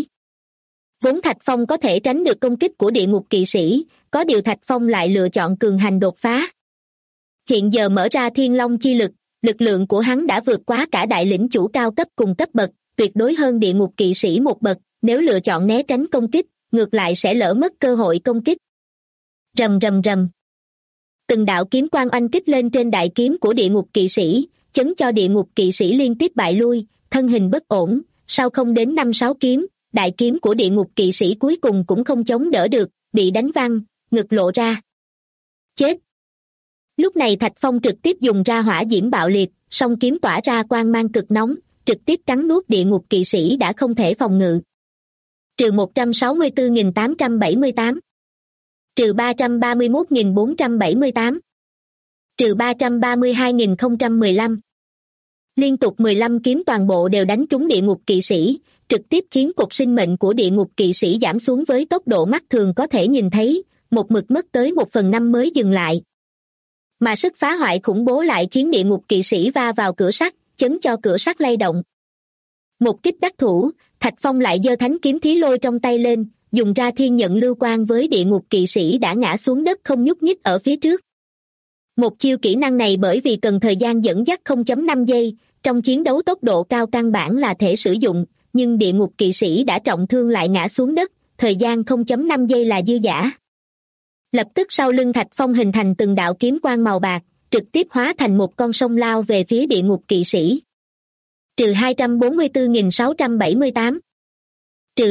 Vốn Thạch Phong có thể tránh được công kích của địa ngục kỵ sĩ, có điều Thạch Phong lại lựa chọn cường hành đột phá. Hiện giờ mở ra Thiên Long chi lực, lực lượng của hắn đã vượt quá cả đại lĩnh chủ cao cấp cùng cấp bậc, tuyệt đối hơn địa ngục kỵ sĩ một bậc, nếu lựa chọn né tránh công kích, ngược lại sẽ lỡ mất cơ hội công kích. Rầm rầm rầm. Từng đạo kiếm quang oanh kích lên trên đại kiếm của địa ngục kỵ sĩ, chấn cho địa ngục kỵ sĩ liên tiếp bại lui, thân hình bất ổn, sau không đến 5-6 kiếm, đại kiếm của địa ngục kỵ sĩ cuối cùng cũng không chống đỡ được, bị đánh văng, ngực lộ ra. Chết! Lúc này Thạch Phong trực tiếp dùng ra hỏa diễm bạo liệt, song kiếm tỏa ra quang mang cực nóng, trực tiếp cắn nuốt địa ngục kỵ sĩ đã không thể phòng ngự. Trừ 164.878. Trừ 331.478. Trừ 332.015. Liên tục 15 kiếm toàn bộ đều đánh trúng địa ngục kỵ sĩ, trực tiếp khiến cột sinh mệnh của địa ngục kỵ sĩ giảm xuống với tốc độ mắt thường có thể nhìn thấy, một mực mất tới 1/5 mới dừng lại. Mà sức phá hoại khủng bố lại khiến địa ngục kỵ sĩ va vào cửa sắt, chấn cho cửa sắt lay động. Một kích đắc thủ, Thạch Phong lại giơ thánh kiếm Thí Lôi trong tay lên, dùng ra thiên nhận lưu quang với địa ngục kỵ sĩ đã ngã xuống đất không nhúc nhích ở phía trước. Một chiêu kỹ năng này bởi vì cần thời gian dẫn dắt 0.5 giây, trong chiến đấu tốc độ cao căn bản là thể sử dụng, nhưng địa ngục kỵ sĩ đã trọng thương lại ngã xuống đất, thời gian 0.5 giây là dư dả. Lập tức sau lưng Thạch Phong hình thành từng đạo kiếm quang màu bạc, trực tiếp hóa thành một con sông lao về phía địa ngục kỵ sĩ. Trừ 244.678. Trừ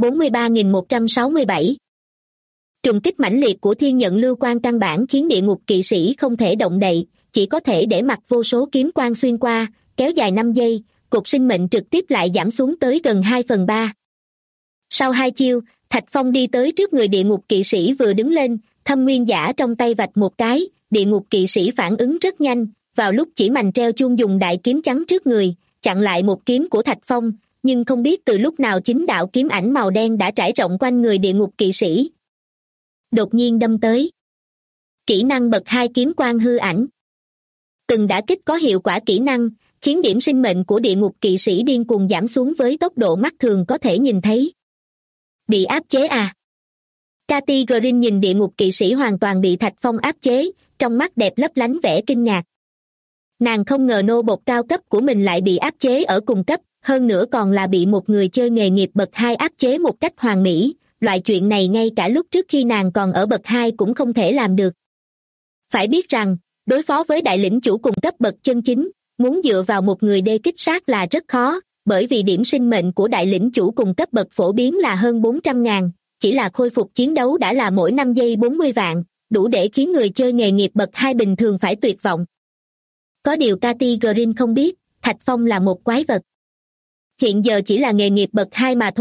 243.167. Trùng kích mãnh liệt của thiên nhận lưu quang căn bản khiến địa ngục kỵ sĩ không thể động đậy, chỉ có thể để mặc vô số kiếm quang xuyên qua, kéo dài 5 giây, cột sinh mệnh trực tiếp lại giảm xuống tới gần 2/3. Sau 2 chiêu, Thạch Phong đi tới trước người địa ngục kỵ sĩ vừa đứng lên, Thâm Nguyên Giả trong tay vạch một cái, địa ngục kỵ sĩ phản ứng rất nhanh, vào lúc chỉ mành treo chuông dùng đại kiếm chắn trước người, chặn lại một kiếm của Thạch Phong, nhưng không biết từ lúc nào chính đạo kiếm ảnh màu đen đã trải rộng quanh người địa ngục kỵ sĩ. Đột nhiên đâm tới. Kỹ năng bậc 2 kiếm quang hư ảnh. Từng đả kích có hiệu quả kỹ năng, khiến điểm sinh mệnh của địa ngục kỵ sĩ điên cuồng giảm xuống với tốc độ mắt thường có thể nhìn thấy. Bị áp chế à? Cathy Green nhìn địa ngục kỵ sĩ hoàn toàn bị Thạch Phong áp chế, trong mắt đẹp lấp lánh vẻ kinh ngạc. Nàng không ngờ nô bộc cao cấp của mình lại bị áp chế ở cùng cấp, hơn nữa còn là bị một người chơi nghề nghiệp bậc 2 áp chế một cách hoàn mỹ, loại chuyện này ngay cả lúc trước khi nàng còn ở bậc 2 cũng không thể làm được. Phải biết rằng, đối phó với đại lĩnh chủ cùng cấp bậc chân chính, muốn dựa vào một người đê kích sát là rất khó, bởi vì điểm sinh mệnh của đại lĩnh chủ cùng cấp bậc phổ biến là hơn 400.000, chỉ là khôi phục chiến đấu đã là mỗi 5 giây 40 vạn, đủ để khiến người chơi nghề nghiệp bậc 2 bình thường phải tuyệt vọng. Có điều Cathy Green không biết, Thạch Phong là một quái vật. Hiện giờ chỉ là nghề nghiệp bậc 2 mà thôi,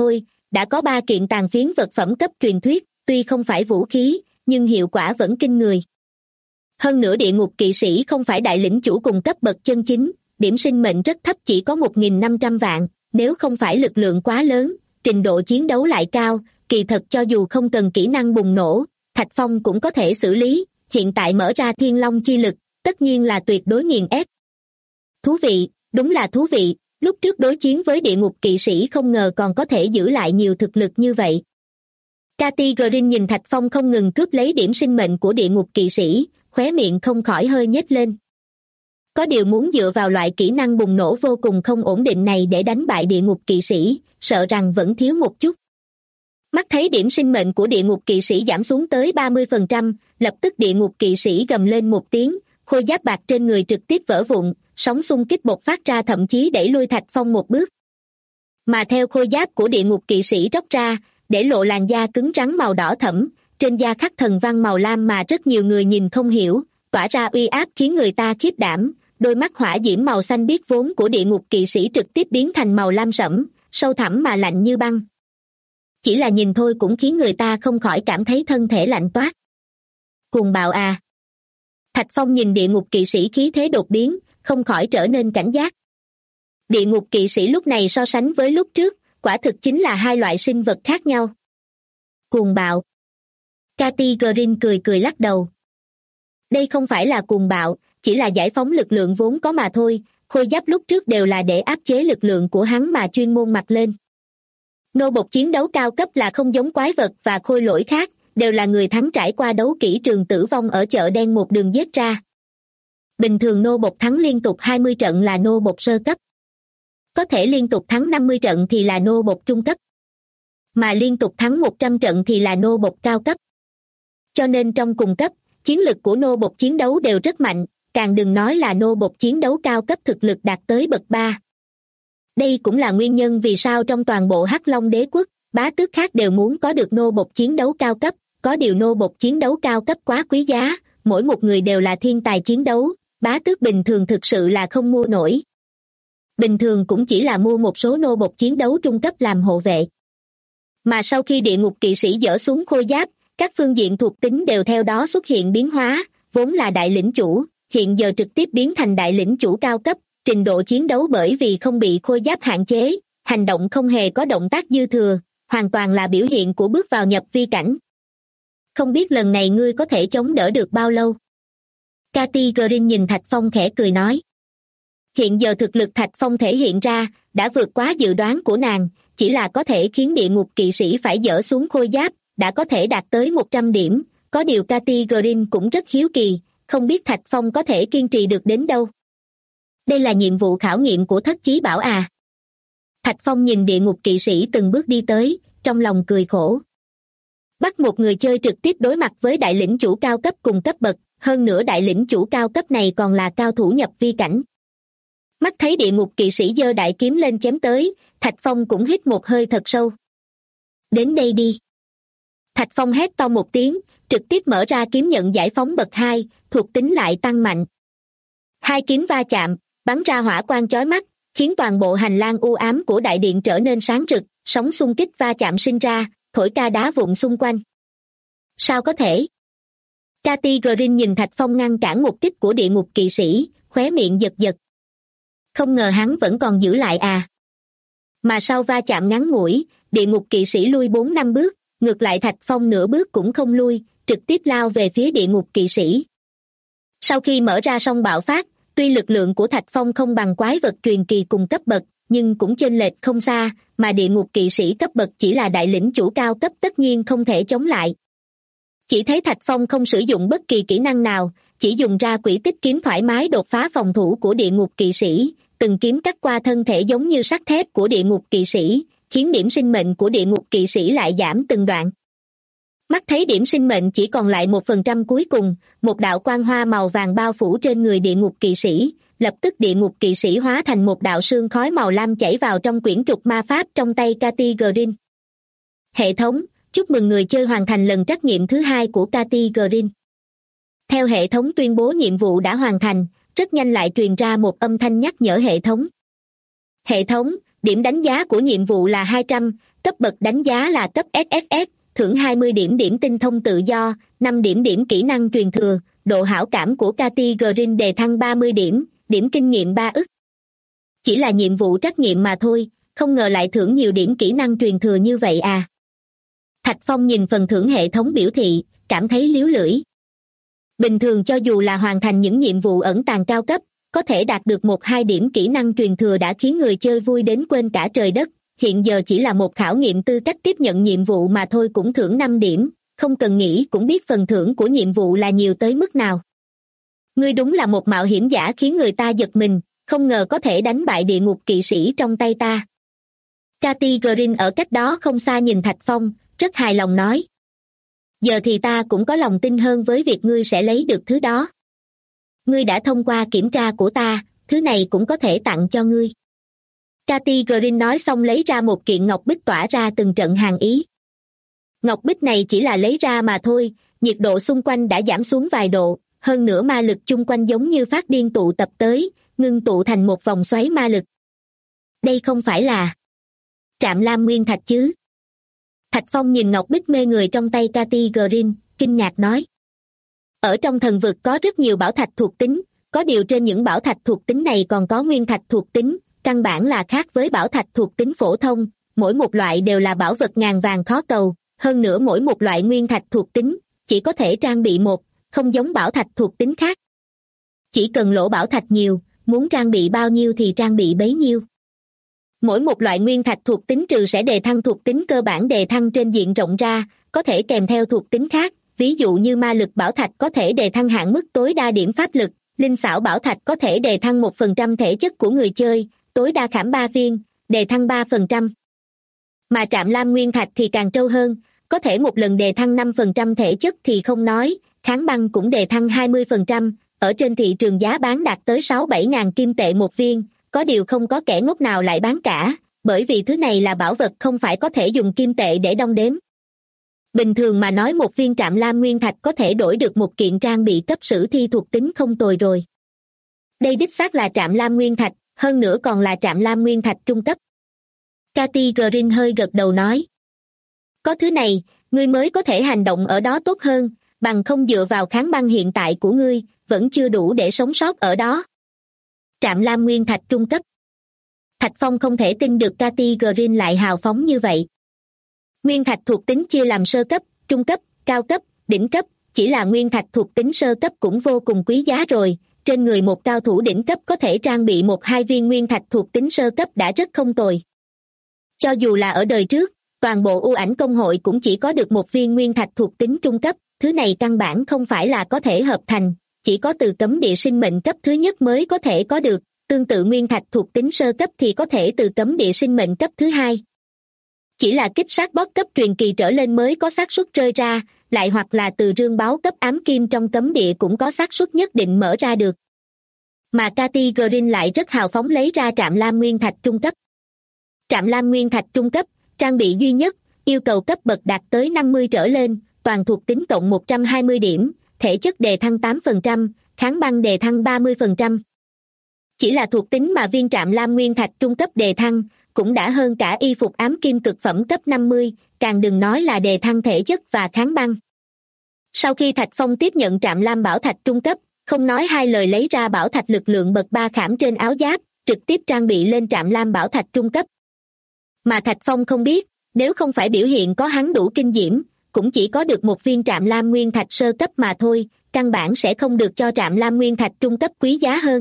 đã có 3 kiện tàn phiến vật phẩm cấp truyền thuyết, tuy không phải vũ khí, nhưng hiệu quả vẫn kinh người. Hơn nữa địa ngục kỵ sĩ không phải đại lĩnh chủ cùng cấp bậc chân chính, điểm sinh mệnh rất thấp, chỉ có 1.500 vạn, nếu không phải lực lượng quá lớn, trình độ chiến đấu lại cao, kỳ thật cho dù không cần kỹ năng bùng nổ, Thạch Phong cũng có thể xử lý, hiện tại mở ra thiên long chi lực, tất nhiên là tuyệt đối nghiền ép. Thú vị, đúng là thú vị, lúc trước đối chiến với địa ngục kỵ sĩ không ngờ còn có thể giữ lại nhiều thực lực như vậy. Cathy Green nhìn Thạch Phong không ngừng cướp lấy điểm sinh mệnh của địa ngục kỵ sĩ, khóe miệng không khỏi hơi nhếch lên. Có điều muốn dựa vào loại kỹ năng bùng nổ vô cùng không ổn định này để đánh bại địa ngục kỵ sĩ, sợ rằng vẫn thiếu một chút. Mắt thấy điểm sinh mệnh của địa ngục kỵ sĩ giảm xuống tới 30%, lập tức địa ngục kỵ sĩ gầm lên một tiếng, khôi giáp bạc trên người trực tiếp vỡ vụn, sóng xung kích bộc phát ra thậm chí đẩy lui Thạch Phong một bước. Mà theo khôi giáp của địa ngục kỵ sĩ róc ra, để lộ làn da cứng rắn màu đỏ thẫm, trên da khắc thần văn màu lam mà rất nhiều người nhìn không hiểu, tỏa ra uy áp khiến người ta khiếp đảm, đôi mắt hỏa diễm màu xanh biếc vốn của địa ngục kỵ sĩ trực tiếp biến thành màu lam sẫm, sâu thẳm mà lạnh như băng. Chỉ là nhìn thôi cũng khiến người ta không khỏi cảm thấy thân thể lạnh toát. Cuồng bạo à! Thạch Phong nhìn địa ngục kỵ sĩ khí thế đột biến, không khỏi trở nên cảnh giác. Địa ngục kỵ sĩ lúc này so sánh với lúc trước, quả thực chính là hai loại sinh vật khác nhau. Cuồng bạo. Cathy Green cười cười lắc đầu. Đây không phải là cuồng bạo, chỉ là giải phóng lực lượng vốn có mà thôi, khôi giáp lúc trước đều là để áp chế lực lượng của hắn mà chuyên môn mặc lên. Nô bộc chiến đấu cao cấp là không giống quái vật và khôi lỗi khác, đều là người thắng trải qua đấu kỹ trường tử vong ở chợ đen một đường giết ra. Bình thường nô bộc thắng liên tục 20 trận là nô bộc sơ cấp. Có thể liên tục thắng 50 trận thì là nô bộc trung cấp. Mà liên tục thắng 100 trận thì là nô bộc cao cấp. Cho nên trong cùng cấp, chiến lực của nô bộc chiến đấu đều rất mạnh, càng đừng nói là nô bộc chiến đấu cao cấp thực lực đạt tới bậc 3. Đây cũng là nguyên nhân vì sao trong toàn bộ Hắc Long đế quốc, bá tước khác đều muốn có được nô bộc chiến đấu cao cấp, có điều nô bộc chiến đấu cao cấp quá quý giá, mỗi một người đều là thiên tài chiến đấu, bá tước bình thường thực sự là không mua nổi. Bình thường cũng chỉ là mua một số nô bộc chiến đấu trung cấp làm hộ vệ. Mà sau khi địa ngục kỵ sĩ dỡ xuống khôi giáp, các phương diện thuộc tính đều theo đó xuất hiện biến hóa, vốn là đại lĩnh chủ, hiện giờ trực tiếp biến thành đại lĩnh chủ cao cấp, trình độ chiến đấu bởi vì không bị khôi giáp hạn chế, hành động không hề có động tác dư thừa, hoàn toàn là biểu hiện của bước vào nhập vi cảnh. Không biết lần này ngươi có thể chống đỡ được bao lâu? Cathy Green nhìn Thạch Phong khẽ cười nói. Hiện giờ thực lực Thạch Phong thể hiện ra, đã vượt quá dự đoán của nàng, chỉ là có thể khiến địa ngục kỵ sĩ phải dỡ xuống khôi giáp, đã có thể đạt tới 100 điểm, có điều Cathy Green cũng rất hiếu kỳ, không biết Thạch Phong có thể kiên trì được đến đâu. Đây là nhiệm vụ khảo nghiệm của Thất Chí Bảo à? Thạch Phong nhìn địa ngục kỵ sĩ từng bước đi tới, trong lòng cười khổ. Bắt một người chơi trực tiếp đối mặt với đại lĩnh chủ cao cấp cùng cấp bậc, hơn nữa đại lĩnh chủ cao cấp này còn là cao thủ nhập vi cảnh. Mắt thấy địa ngục kỵ sĩ giơ đại kiếm lên chém tới, Thạch Phong cũng hít một hơi thật sâu. Đến đây đi. Thạch Phong hét to một tiếng, trực tiếp mở ra kiếm nhận giải phóng bậc 2, thuộc tính lại tăng mạnh. Hai kiếm va chạm, bắn ra hỏa quang chói mắt, khiến toàn bộ hành lang u ám của đại điện trở nên sáng rực, sóng xung kích va chạm sinh ra, thổi ca đá vụn xung quanh. Sao có thể? Cathy Green nhìn Thạch Phong ngăn cản một kích của địa ngục kỵ sĩ, khóe miệng giật giật. Không ngờ hắn vẫn còn giữ lại à. Mà sau va chạm ngắn ngủi, địa ngục kỵ sĩ lui 4-5 bước, ngược lại Thạch Phong nửa bước cũng không lui, trực tiếp lao về phía địa ngục kỵ sĩ. Sau khi mở ra song bạo phát, tuy lực lượng của Thạch Phong không bằng quái vật truyền kỳ cùng cấp bậc, nhưng cũng chênh lệch không xa, mà địa ngục kỵ sĩ cấp bậc chỉ là đại lĩnh chủ cao cấp tất nhiên không thể chống lại. Chỉ thấy Thạch Phong không sử dụng bất kỳ kỹ năng nào, chỉ dùng ra quỷ tích kiếm thoải mái đột phá phòng thủ của địa ngục kỵ sĩ, từng kiếm cắt qua thân thể giống như sắt thép của địa ngục kỵ sĩ, khiến điểm sinh mệnh của địa ngục kỵ sĩ lại giảm từng đoạn. Mắt thấy điểm sinh mệnh chỉ còn lại 1% cuối cùng, một đạo quang hoa màu vàng bao phủ trên người địa ngục kỵ sĩ, lập tức địa ngục kỵ sĩ hóa thành một đạo sương khói màu lam chảy vào trong quyển trục ma pháp trong tay Cathy Green. Hệ thống, chúc mừng người chơi hoàn thành lần trắc nghiệm thứ 2 của Cathy Green. Theo hệ thống tuyên bố nhiệm vụ đã hoàn thành, rất nhanh lại truyền ra một âm thanh nhắc nhở hệ thống. Hệ thống, điểm đánh giá của nhiệm vụ là 200, cấp bậc đánh giá là cấp SSS, thưởng 20 điểm điểm tinh thông tự do, 5 điểm điểm kỹ năng truyền thừa, độ hảo cảm của Cathy Green đề thăng 30 điểm, điểm kinh nghiệm 3 ức. Chỉ là nhiệm vụ trắc nghiệm mà thôi, không ngờ lại thưởng nhiều điểm kỹ năng truyền thừa như vậy à. Thạch Phong nhìn phần thưởng hệ thống biểu thị, cảm thấy líu lưỡi. Bình thường cho dù là hoàn thành những nhiệm vụ ẩn tàng cao cấp, có thể đạt được 1-2 điểm kỹ năng truyền thừa đã khiến người chơi vui đến quên cả trời đất, hiện giờ chỉ là một khảo nghiệm tư cách tiếp nhận nhiệm vụ mà thôi cũng thưởng 5 điểm, không cần nghĩ cũng biết phần thưởng của nhiệm vụ là nhiều tới mức nào. Ngươi đúng là một mạo hiểm giả khiến người ta giật mình, không ngờ có thể đánh bại địa ngục kỵ sĩ trong tay ta. Cathy Green ở cách đó không xa nhìn Thạch Phong, rất hài lòng nói. Giờ thì ta cũng có lòng tin hơn với việc ngươi sẽ lấy được thứ đó. Ngươi đã thông qua kiểm tra của ta, thứ này cũng có thể tặng cho ngươi. Cathy Green nói xong lấy ra một kiện ngọc bích tỏa ra từng trận hàn ý. Ngọc bích này chỉ là lấy ra mà thôi, nhiệt độ xung quanh đã giảm xuống vài độ, hơn nữa ma lực chung quanh giống như phát điên tụ tập tới, ngưng tụ thành một vòng xoáy ma lực. Đây không phải là Trạm Lam Nguyên Thạch chứ? Thạch Phong nhìn ngọc bích mê người trong tay Cathy Green, kinh ngạc nói. Ở trong thần vực có rất nhiều bảo thạch thuộc tính, có điều trên những bảo thạch thuộc tính này còn có nguyên thạch thuộc tính, căn bản là khác với bảo thạch thuộc tính phổ thông, mỗi một loại đều là bảo vật ngàn vàng khó cầu, hơn nữa mỗi một loại nguyên thạch thuộc tính chỉ có thể trang bị một, không giống bảo thạch thuộc tính khác. Chỉ cần lỗ bảo thạch nhiều, muốn trang bị bao nhiêu thì trang bị bấy nhiêu. Mỗi một loại nguyên thạch thuộc tính trừ sẽ đề thăng thuộc tính cơ bản đề thăng trên diện rộng ra, có thể kèm theo thuộc tính khác, ví dụ như ma lực bảo thạch có thể đề thăng hạn mức tối đa điểm pháp lực, linh xảo bảo thạch có thể đề thăng 1% thể chất của người chơi, tối đa khảm 3 viên, đề thăng 3%. Mà Trạm Lam Nguyên Thạch thì càng trâu hơn, có thể một lần đề thăng 5% thể chất thì không nói, kháng băng cũng đề thăng 20%, ở trên thị trường giá bán đạt tới 6-7 ngàn kim tệ một viên, có điều không có kẻ ngốc nào lại bán cả, bởi vì thứ này là bảo vật không phải có thể dùng kim tệ để đong đếm. Bình thường mà nói một viên Trạm Lam Nguyên Thạch có thể đổi được một kiện trang bị cấp sử thi thuộc tính không tồi rồi. Đây đích xác là Trạm Lam Nguyên Thạch, hơn nữa còn là Trạm Lam Nguyên Thạch trung cấp. Cathy Green hơi gật đầu nói. Có thứ này, ngươi mới có thể hành động ở đó tốt hơn, bằng không dựa vào kháng băng hiện tại của ngươi, vẫn chưa đủ để sống sót ở đó. Trạm Lam Nguyên Thạch trung cấp. Thạch Phong không thể tin được Cathy Green lại hào phóng như vậy. Nguyên thạch thuộc tính chia làm sơ cấp, trung cấp, cao cấp, đỉnh cấp, chỉ là nguyên thạch thuộc tính sơ cấp cũng vô cùng quý giá rồi, trên người một cao thủ đỉnh cấp có thể trang bị 1-2 viên nguyên thạch thuộc tính sơ cấp đã rất không tồi. Cho dù là ở đời trước, toàn bộ U Ảnh công hội cũng chỉ có được một viên nguyên thạch thuộc tính trung cấp, thứ này căn bản không phải là có thể hợp thành, chỉ có từ cấm địa sinh mệnh cấp thứ nhất mới có thể có được, tương tự nguyên thạch thuộc tính sơ cấp thì có thể từ cấm địa sinh mệnh cấp thứ hai. Chỉ là kích sát boss cấp truyền kỳ trở lên mới có xác suất rơi ra, lại hoặc là từ rương báo cấp ám kim trong cấm địa cũng có xác suất nhất định mở ra được. Mà Cathy Green lại rất hào phóng lấy ra Trạm Lam Nguyên Thạch trung cấp. Trạm Lam Nguyên Thạch trung cấp, trang bị duy nhất, yêu cầu cấp bậc đạt tới 50 trở lên, toàn thuộc tính cộng 120 điểm, thể chất đề thăng 8%, kháng băng đề thăng 30%. Chỉ là thuộc tính mà viên Trạm Lam Nguyên Thạch trung cấp đề thăng, cũng đã hơn cả y phục ám kim cực phẩm cấp 50, càng đừng nói là đề thăng thể chất và kháng băng. Sau khi Thạch Phong tiếp nhận Trạm Lam Bảo Thạch trung cấp, không nói hai lời lấy ra bảo thạch lực lượng bậc 3 khảm trên áo giáp, trực tiếp trang bị lên Trạm Lam Bảo Thạch trung cấp. Mà Thạch Phong không biết, nếu không phải biểu hiện có hắn đủ kinh diễm, cũng chỉ có được một viên Trạm Lam Nguyên Thạch sơ cấp mà thôi, căn bản sẽ không được cho Trạm Lam Nguyên Thạch trung cấp quý giá hơn.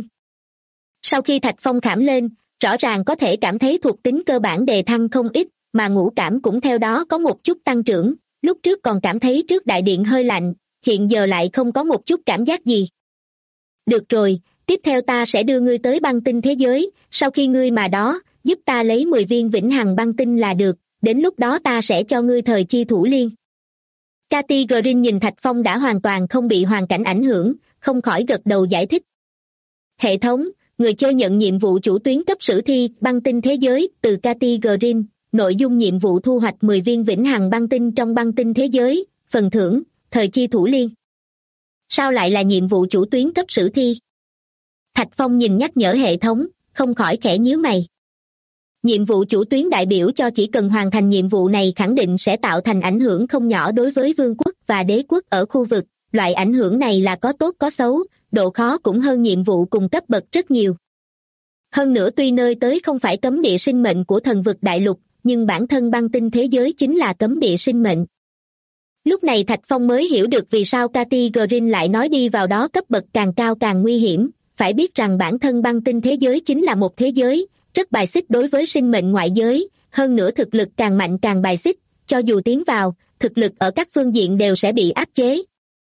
Sau khi Thạch Phong khảm lên, rõ ràng có thể cảm thấy thuộc tính cơ bản đề thăng không ít, mà ngũ cảm cũng theo đó có một chút tăng trưởng, lúc trước còn cảm thấy trước đại điện hơi lạnh, hiện giờ lại không có một chút cảm giác gì. Được rồi, tiếp theo ta sẽ đưa ngươi tới băng tinh thế giới, sau khi ngươi mà đó, giúp ta lấy 10 viên vĩnh hằng băng tinh là được, đến lúc đó ta sẽ cho ngươi thời chi thủ liên. Cathy Green nhìn Thạch Phong đã hoàn toàn không bị hoàn cảnh ảnh hưởng, không khỏi gật đầu giải thích. Hệ thống, người chơi nhận nhiệm vụ chủ tuyến cấp sử thi băng tinh thế giới từ Cathy Green, nội dung nhiệm vụ thu hoạch 10 viên vĩnh hằng băng tinh trong băng tinh thế giới, phần thưởng, thời chi thủ liên. Sao lại là nhiệm vụ chủ tuyến cấp sử thi? Thạch Phong nhìn nhắc nhở hệ thống, không khỏi khẽ nhíu mày. Nhiệm vụ chủ tuyến đại biểu cho chỉ cần hoàn thành nhiệm vụ này khẳng định sẽ tạo thành ảnh hưởng không nhỏ đối với vương quốc và đế quốc ở khu vực. Loại ảnh hưởng này là có tốt có xấu, độ khó cũng hơn nhiệm vụ cùng cấp bậc rất nhiều. Hơn nữa tuy nơi tới không phải cấm địa sinh mệnh của thần vực đại lục, nhưng bản thân băng tinh thế giới chính là cấm địa sinh mệnh. Lúc này Thạch Phong mới hiểu được vì sao Cathy Green lại nói đi vào đó cấp bậc càng cao càng nguy hiểm. Phải biết rằng bản thân băng tinh thế giới chính là một thế giới rất bài xích đối với sinh mệnh ngoại giới, hơn nữa thực lực càng mạnh càng bài xích, cho dù tiến vào, thực lực ở các phương diện đều sẽ bị áp chế.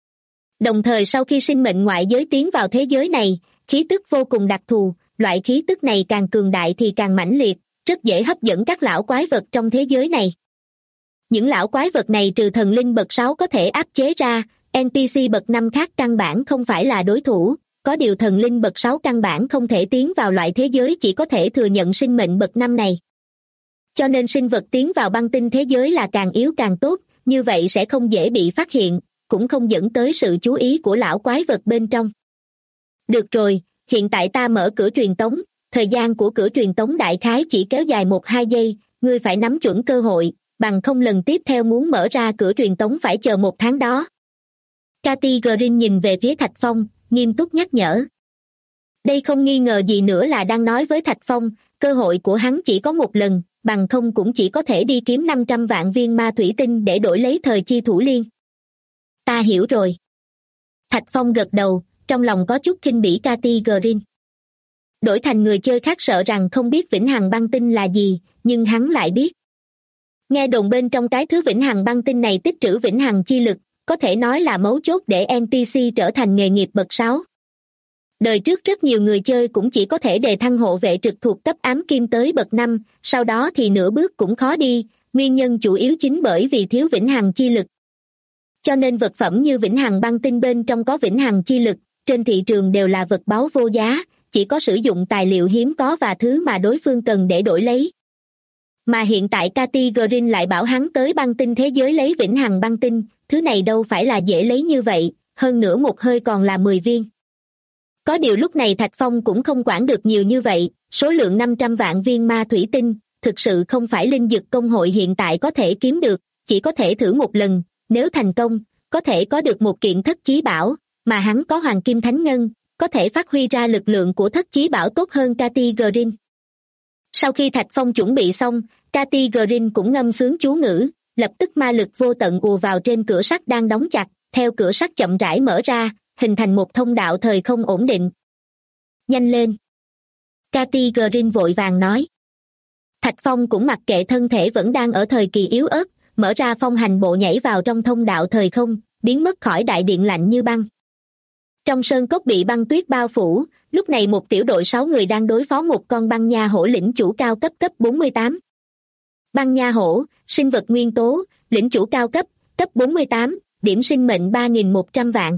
Đồng thời sau khi sinh mệnh ngoại giới tiến vào thế giới này, khí tức vô cùng đặc thù, loại khí tức này càng cường đại thì càng mãnh liệt, rất dễ hấp dẫn các lão quái vật trong thế giới này. Những lão quái vật này trừ thần linh bậc 6 có thể áp chế ra, NPC bậc 5 khác căn bản không phải là đối thủ, có điều thần linh bậc 6 căn bản không thể tiến vào loại thế giới chỉ có thể thừa nhận sinh mệnh bậc 5 này. Cho nên sinh vật tiến vào băng tinh thế giới là càng yếu càng tốt, như vậy sẽ không dễ bị phát hiện, cũng không dẫn tới sự chú ý của lão quái vật bên trong. Được rồi, hiện tại ta mở cửa truyền tống, thời gian của cửa truyền tống đại khái chỉ kéo dài 1-2 giây, ngươi phải nắm chuẩn cơ hội, bằng không lần tiếp theo muốn mở ra cửa truyền tống phải chờ 1 tháng đó. Cathy Green nhìn về phía Thạch Phong, nghiêm túc nhắc nhở. Đây không nghi ngờ gì nữa là đang nói với Thạch Phong, cơ hội của hắn chỉ có một lần, bằng không cũng chỉ có thể đi kiếm 500 vạn viên ma thủy tinh để đổi lấy thời chi thủ liên. Ta hiểu rồi. Thạch Phong gật đầu, trong lòng có chút khinh bỉ Cathy Green. Đổi thành người chơi khác sợ rằng không biết vĩnh hằng băng tinh là gì, nhưng hắn lại biết. Nghe đồn bên trong cái thứ vĩnh hằng băng tinh này tích trữ vĩnh hằng chi lực, có thể nói là mấu chốt để NPC trở thành nghề nghiệp bậc 6. Đời trước rất nhiều người chơi cũng chỉ có thể đề thăng hộ vệ trực thuộc cấp ám kim tới bậc 5, sau đó thì nửa bước cũng khó đi, nguyên nhân chủ yếu chính bởi vì thiếu vĩnh hằng chi lực. Cho nên vật phẩm như vĩnh hằng băng tinh bên trong có vĩnh hằng chi lực, trên thị trường đều là vật báu vô giá, chỉ có sử dụng tài liệu hiếm có và thứ mà đối phương cần để đổi lấy. Mà hiện tại Cathy Green lại bảo hắn tới băng tinh thế giới lấy vĩnh hằng băng tinh, thứ này đâu phải là dễ lấy như vậy, hơn nữa một hơi còn là 10 viên. Có điều lúc này Thạch Phong cũng không quản được nhiều như vậy, số lượng 500 vạn viên ma thủy tinh, thực sự không phải linh dực công hội hiện tại có thể kiếm được, chỉ có thể thử một lần, nếu thành công, có thể có được một kiện thất chí bảo, mà hắn có hoàng kim thánh ngân, có thể phát huy ra lực lượng của thất chí bảo tốt hơn Cathy Green. Sau khi Thạch Phong chuẩn bị xong, Cathy Green cũng ngâm sướng chú ngữ, lập tức ma lực vô tận ùa vào trên cửa sắt đang đóng chặt, theo cửa sắt chậm rãi mở ra, hình thành một thông đạo thời không ổn định. Nhanh lên! Cathy Green vội vàng nói. Thạch Phong cũng mặc kệ thân thể vẫn đang ở thời kỳ yếu ớt, mở ra phong hành bộ nhảy vào trong thông đạo thời không, biến mất khỏi đại điện lạnh như băng. Trong sơn cốc bị băng tuyết bao phủ, lúc này một tiểu đội 6 người đang đối phó một con băng nha hổ lĩnh chủ cao cấp cấp 48. Băng nha hổ, sinh vật nguyên tố, lĩnh chủ cao cấp 48, điểm sinh mệnh 3.100 vạn.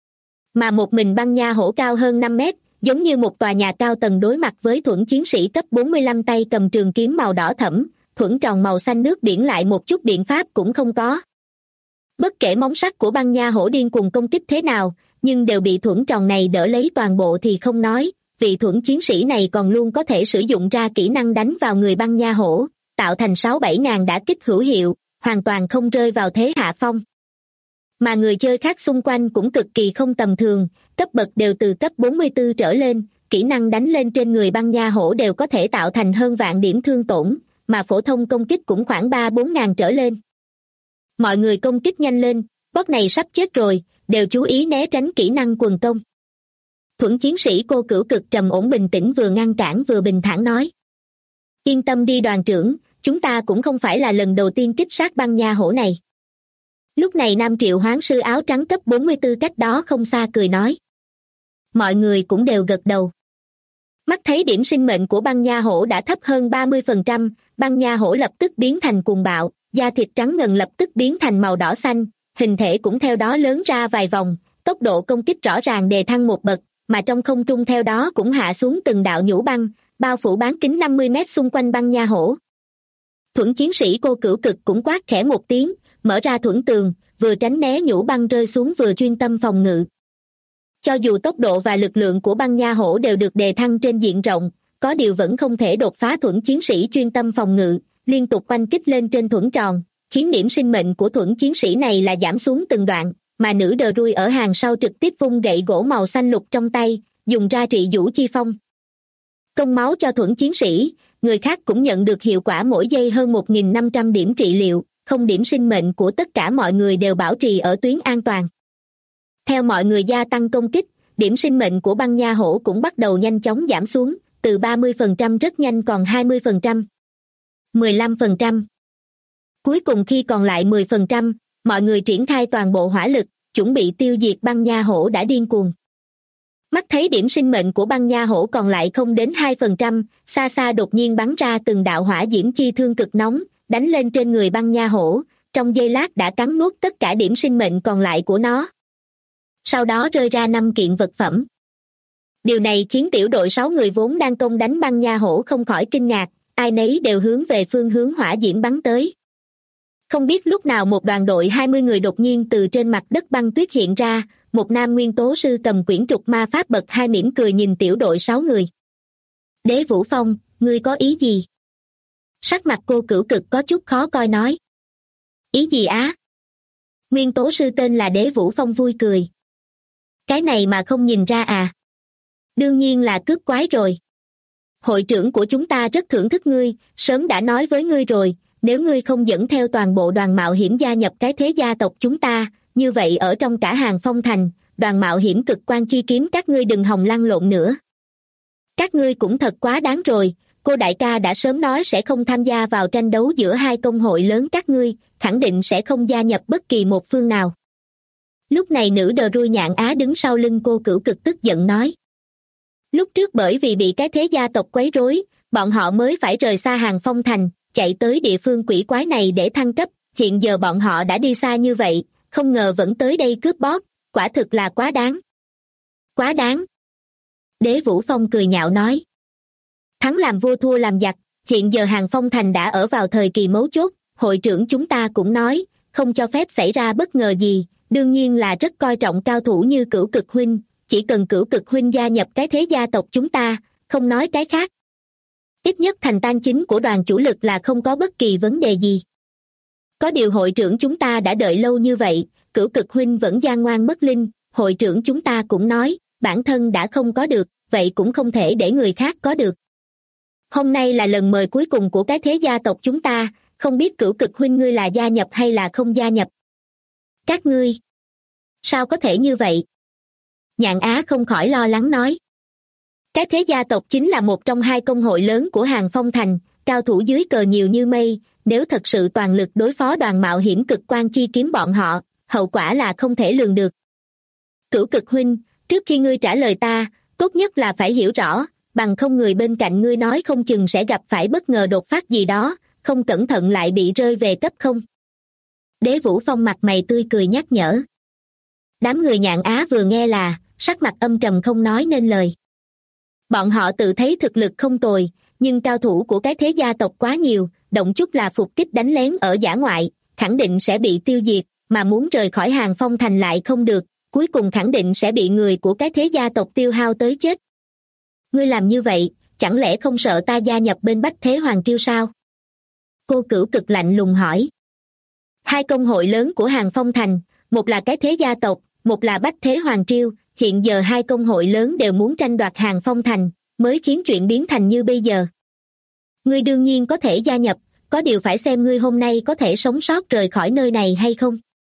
Mà một mình băng nha hổ cao hơn 5 mét, giống như một tòa nhà cao tầng đối mặt với thuẫn chiến sĩ cấp 45 tay cầm trường kiếm màu đỏ thẫm, thuẫn tròn màu xanh nước biển lại một chút biện pháp cũng không có. Bất kể móng sắt của băng nha hổ điên cuồng công kích thế nào, nhưng đều bị thuẫn tròn này đỡ lấy toàn bộ thì không nói, vì thuẫn chiến sĩ này còn luôn có thể sử dụng ra kỹ năng đánh vào người băng nha hổ, tạo thành 6-7 ngàn đả kích hữu hiệu, hoàn toàn không rơi vào thế hạ phong. Mà người chơi khác xung quanh cũng cực kỳ không tầm thường, cấp bậc đều từ cấp 44 trở lên, kỹ năng đánh lên trên người băng nha hổ đều có thể tạo thành hơn vạn điểm thương tổn, mà phổ thông công kích cũng khoảng 3-4 ngàn trở lên. Mọi người công kích nhanh lên, boss này sắp chết rồi, đều chú ý né tránh kỹ năng quần công. Thuẫn chiến sĩ Cô Cửu cực trầm ổn bình tĩnh vừa ngăn cản vừa bình thản nói. Yên tâm đi đoàn trưởng, chúng ta cũng không phải là lần đầu tiên kích sát băng nha hổ này. Lúc này Nam Triệu Hoán sư áo trắng cấp 44 cách đó không xa cười nói. Mọi người cũng đều gật đầu. Mắt thấy điểm sinh mệnh của băng nha hổ đã thấp hơn 30%, băng nha hổ lập tức biến thành cuồng bạo, da thịt trắng ngần lập tức biến thành màu đỏ xanh, hình thể cũng theo đó lớn ra vài vòng, tốc độ công kích rõ ràng đề thăng một bậc, mà trong không trung theo đó cũng hạ xuống từng đạo nhũ băng, bao phủ bán kính 50 mét xung quanh băng nha hổ. Thuẫn chiến sĩ Cô Cửu cực cũng quát khẽ một tiếng, mở ra thuẫn tường, vừa tránh né nhũ băng rơi xuống vừa chuyên tâm phòng ngự. Cho dù tốc độ và lực lượng của băng nha hổ đều được đề thăng trên diện rộng, có điều vẫn không thể đột phá thuẫn chiến sĩ chuyên tâm phòng ngự, liên tục oanh kích lên trên thuẫn tròn, khiến điểm sinh mệnh của thuẫn chiến sĩ này là giảm xuống từng đoạn, mà nữ đờ rui ở hàng sau trực tiếp vung gậy gỗ màu xanh lục trong tay, dùng ra trị vũ chi phong. Công máu cho thuẫn chiến sĩ, người khác cũng nhận được hiệu quả mỗi giây hơn 1.500 điểm trị liệu, không điểm sinh mệnh của tất cả mọi người đều bảo trì ở tuyến an toàn. Theo mọi người gia tăng công kích, điểm sinh mệnh của băng nha hổ cũng bắt đầu nhanh chóng giảm xuống, từ 30% rất nhanh còn 20%, 15%. Cuối cùng khi còn lại 10%, mọi người triển khai toàn bộ hỏa lực, chuẩn bị tiêu diệt băng nha hổ đã điên cuồng. Mắt thấy điểm sinh mệnh của băng nha hổ còn lại không đến 2%, xa xa đột nhiên bắn ra từng đạo hỏa diễm chi thương cực nóng, đánh lên trên người băng nha hổ, trong giây lát đã cắn nuốt tất cả điểm sinh mệnh còn lại của nó. Sau đó rơi ra 5 kiện vật phẩm. Điều này khiến tiểu đội 6 người vốn đang công đánh băng nha hổ không khỏi kinh ngạc, ai nấy đều hướng về phương hướng hỏa diễm bắn tới. Không biết lúc nào một đoàn đội 20 người đột nhiên từ trên mặt đất băng tuyết hiện ra, một nam nguyên tố sư cầm quyển trục ma pháp bậc 2 mỉm cười nhìn tiểu đội 6 người. Đế Vũ Phong, ngươi có ý gì? Sắc mặt cô Cửu Cực có chút khó coi nói. Ý gì á? Nguyên tố sư tên là Đế Vũ Phong vui cười. Cái này mà không nhìn ra à? Đương nhiên là cướp quái rồi. Hội trưởng của chúng ta rất thưởng thức ngươi, sớm đã nói với ngươi rồi, nếu ngươi không dẫn theo toàn bộ đoàn mạo hiểm gia nhập cái thế gia tộc chúng ta, như vậy ở trong cả Hàng Phong Thành, đoàn mạo hiểm cực quan chi kiếm các ngươi đừng hòng lăn lộn nữa. Các ngươi cũng thật quá đáng rồi, cô đại ca đã sớm nói sẽ không tham gia vào tranh đấu giữa hai công hội lớn các ngươi, khẳng định sẽ không gia nhập bất kỳ một phương nào. Lúc này nữ đờ rui Nhạn Á đứng sau lưng cô Cửu Cực tức giận nói. Lúc trước bởi vì bị cái thế gia tộc quấy rối, bọn họ mới phải rời xa Hàng Phong Thành, chạy tới địa phương quỷ quái này để thăng cấp, hiện giờ bọn họ đã đi xa như vậy, không ngờ vẫn tới đây cướp bóc, quả thực là quá đáng. Quá đáng. Đế Vũ Phong cười nhạo nói. Thắng làm vua thua làm giặc, hiện giờ Hàng Phong Thành đã ở vào thời kỳ mấu chốt, hội trưởng chúng ta cũng nói, không cho phép xảy ra bất ngờ gì, đương nhiên là rất coi trọng cao thủ như Cửu Cực huynh, chỉ cần Cửu Cực huynh gia nhập cái thế gia tộc chúng ta, không nói cái khác. Ít nhất thành tan chính của đoàn chủ lực là không có bất kỳ vấn đề gì. Có điều hội trưởng chúng ta đã đợi lâu như vậy, Cửu Cực huynh vẫn gian ngoan mất linh, hội trưởng chúng ta cũng nói, bản thân đã không có được, vậy cũng không thể để người khác có được. Hôm nay là lần mời cuối cùng của cái thế gia tộc chúng ta, không biết Cửu Cực huynh ngươi là gia nhập hay là không gia nhập. Các ngươi, sao có thể như vậy? Nhạn Á không khỏi lo lắng nói. Cái thế gia tộc chính là một trong hai công hội lớn của Hàng Phong Thành, cao thủ dưới cờ nhiều như mây, nếu thật sự toàn lực đối phó đoàn mạo hiểm cực quan chi kiếm bọn họ, hậu quả là không thể lường được. Cửu Cực huynh, trước khi ngươi trả lời ta, tốt nhất là phải hiểu rõ, bằng không người bên cạnh ngươi nói không chừng sẽ gặp phải bất ngờ đột phát gì đó, không cẩn thận lại bị rơi về cấp không. Đế Vũ Phong mặt mày tươi cười nhắc nhở. Đám người Nhạn Á vừa nghe là, sắc mặt âm trầm không nói nên lời. Bọn họ tự thấy thực lực không tồi, nhưng cao thủ của cái thế gia tộc quá nhiều, động chút là phục kích đánh lén ở dã ngoại, khẳng định sẽ bị tiêu diệt, mà muốn rời khỏi Hàng Phong Thành lại không được, cuối cùng khẳng định sẽ bị người của cái thế gia tộc tiêu hao tới chết. Ngươi làm như vậy, chẳng lẽ không sợ ta gia nhập bên Bách Thế Hoàng Triều sao? Cô Cửu Cực lạnh lùng hỏi. Hai công hội lớn của Hàng Phong Thành, một là cái thế gia tộc, một là Bách Thế Hoàng Triều, hiện giờ hai công hội lớn đều muốn tranh đoạt Hàng Phong Thành, mới khiến chuyện biến thành như bây giờ. Ngươi đương nhiên có thể gia nhập, có điều phải xem ngươi hôm nay có thể sống sót rời khỏi nơi này hay không.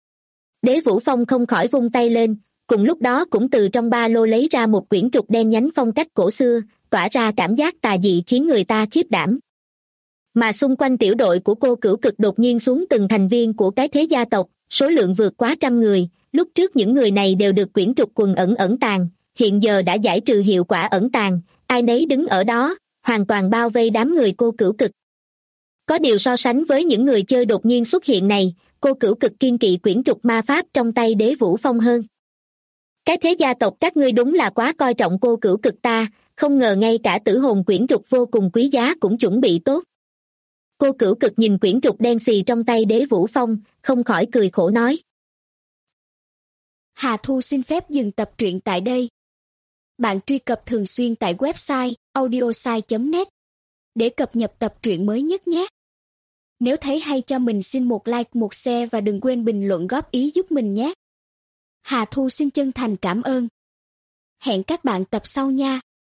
Đế Vũ Phong không khỏi vung tay lên, cùng lúc đó cũng từ trong ba lô lấy ra một quyển trục đen nhánh phong cách cổ xưa, tỏa ra cảm giác tà dị khiến người ta khiếp đảm. Mà xung quanh tiểu đội của cô Cửu Cực đột nhiên xuống từng thành viên của cái thế gia tộc, số lượng vượt quá 100 người, lúc trước những người này đều được quyển trục quần ẩn tàng, hiện giờ đã giải trừ hiệu quả ẩn tàng, ai nấy đứng ở đó, hoàn toàn bao vây đám người cô Cửu Cực. Có điều so sánh với những người chơi đột nhiên xuất hiện này, cô Cửu Cực kiên kỵ quyển trục ma pháp trong tay Đế Vũ Phong hơn. Cái thế gia tộc các ngươi đúng là quá coi trọng cô Cửu Cực ta, không ngờ ngay cả tử hồn quyển trục vô cùng quý giá cũng chuẩn bị tốt. Cô Cửu Cực nhìn quyển trục đen xì trong tay Đế Vũ Phong, không khỏi cười khổ nói. Hà Thu xin phép dừng tập truyện tại đây. Bạn truy cập thường xuyên tại website audiosai.net để cập nhật tập truyện mới nhất nhé. Nếu thấy hay cho mình xin một like, một share và đừng quên bình luận góp ý giúp mình nhé. Hà Thu xin chân thành cảm ơn. Hẹn các bạn tập sau nha.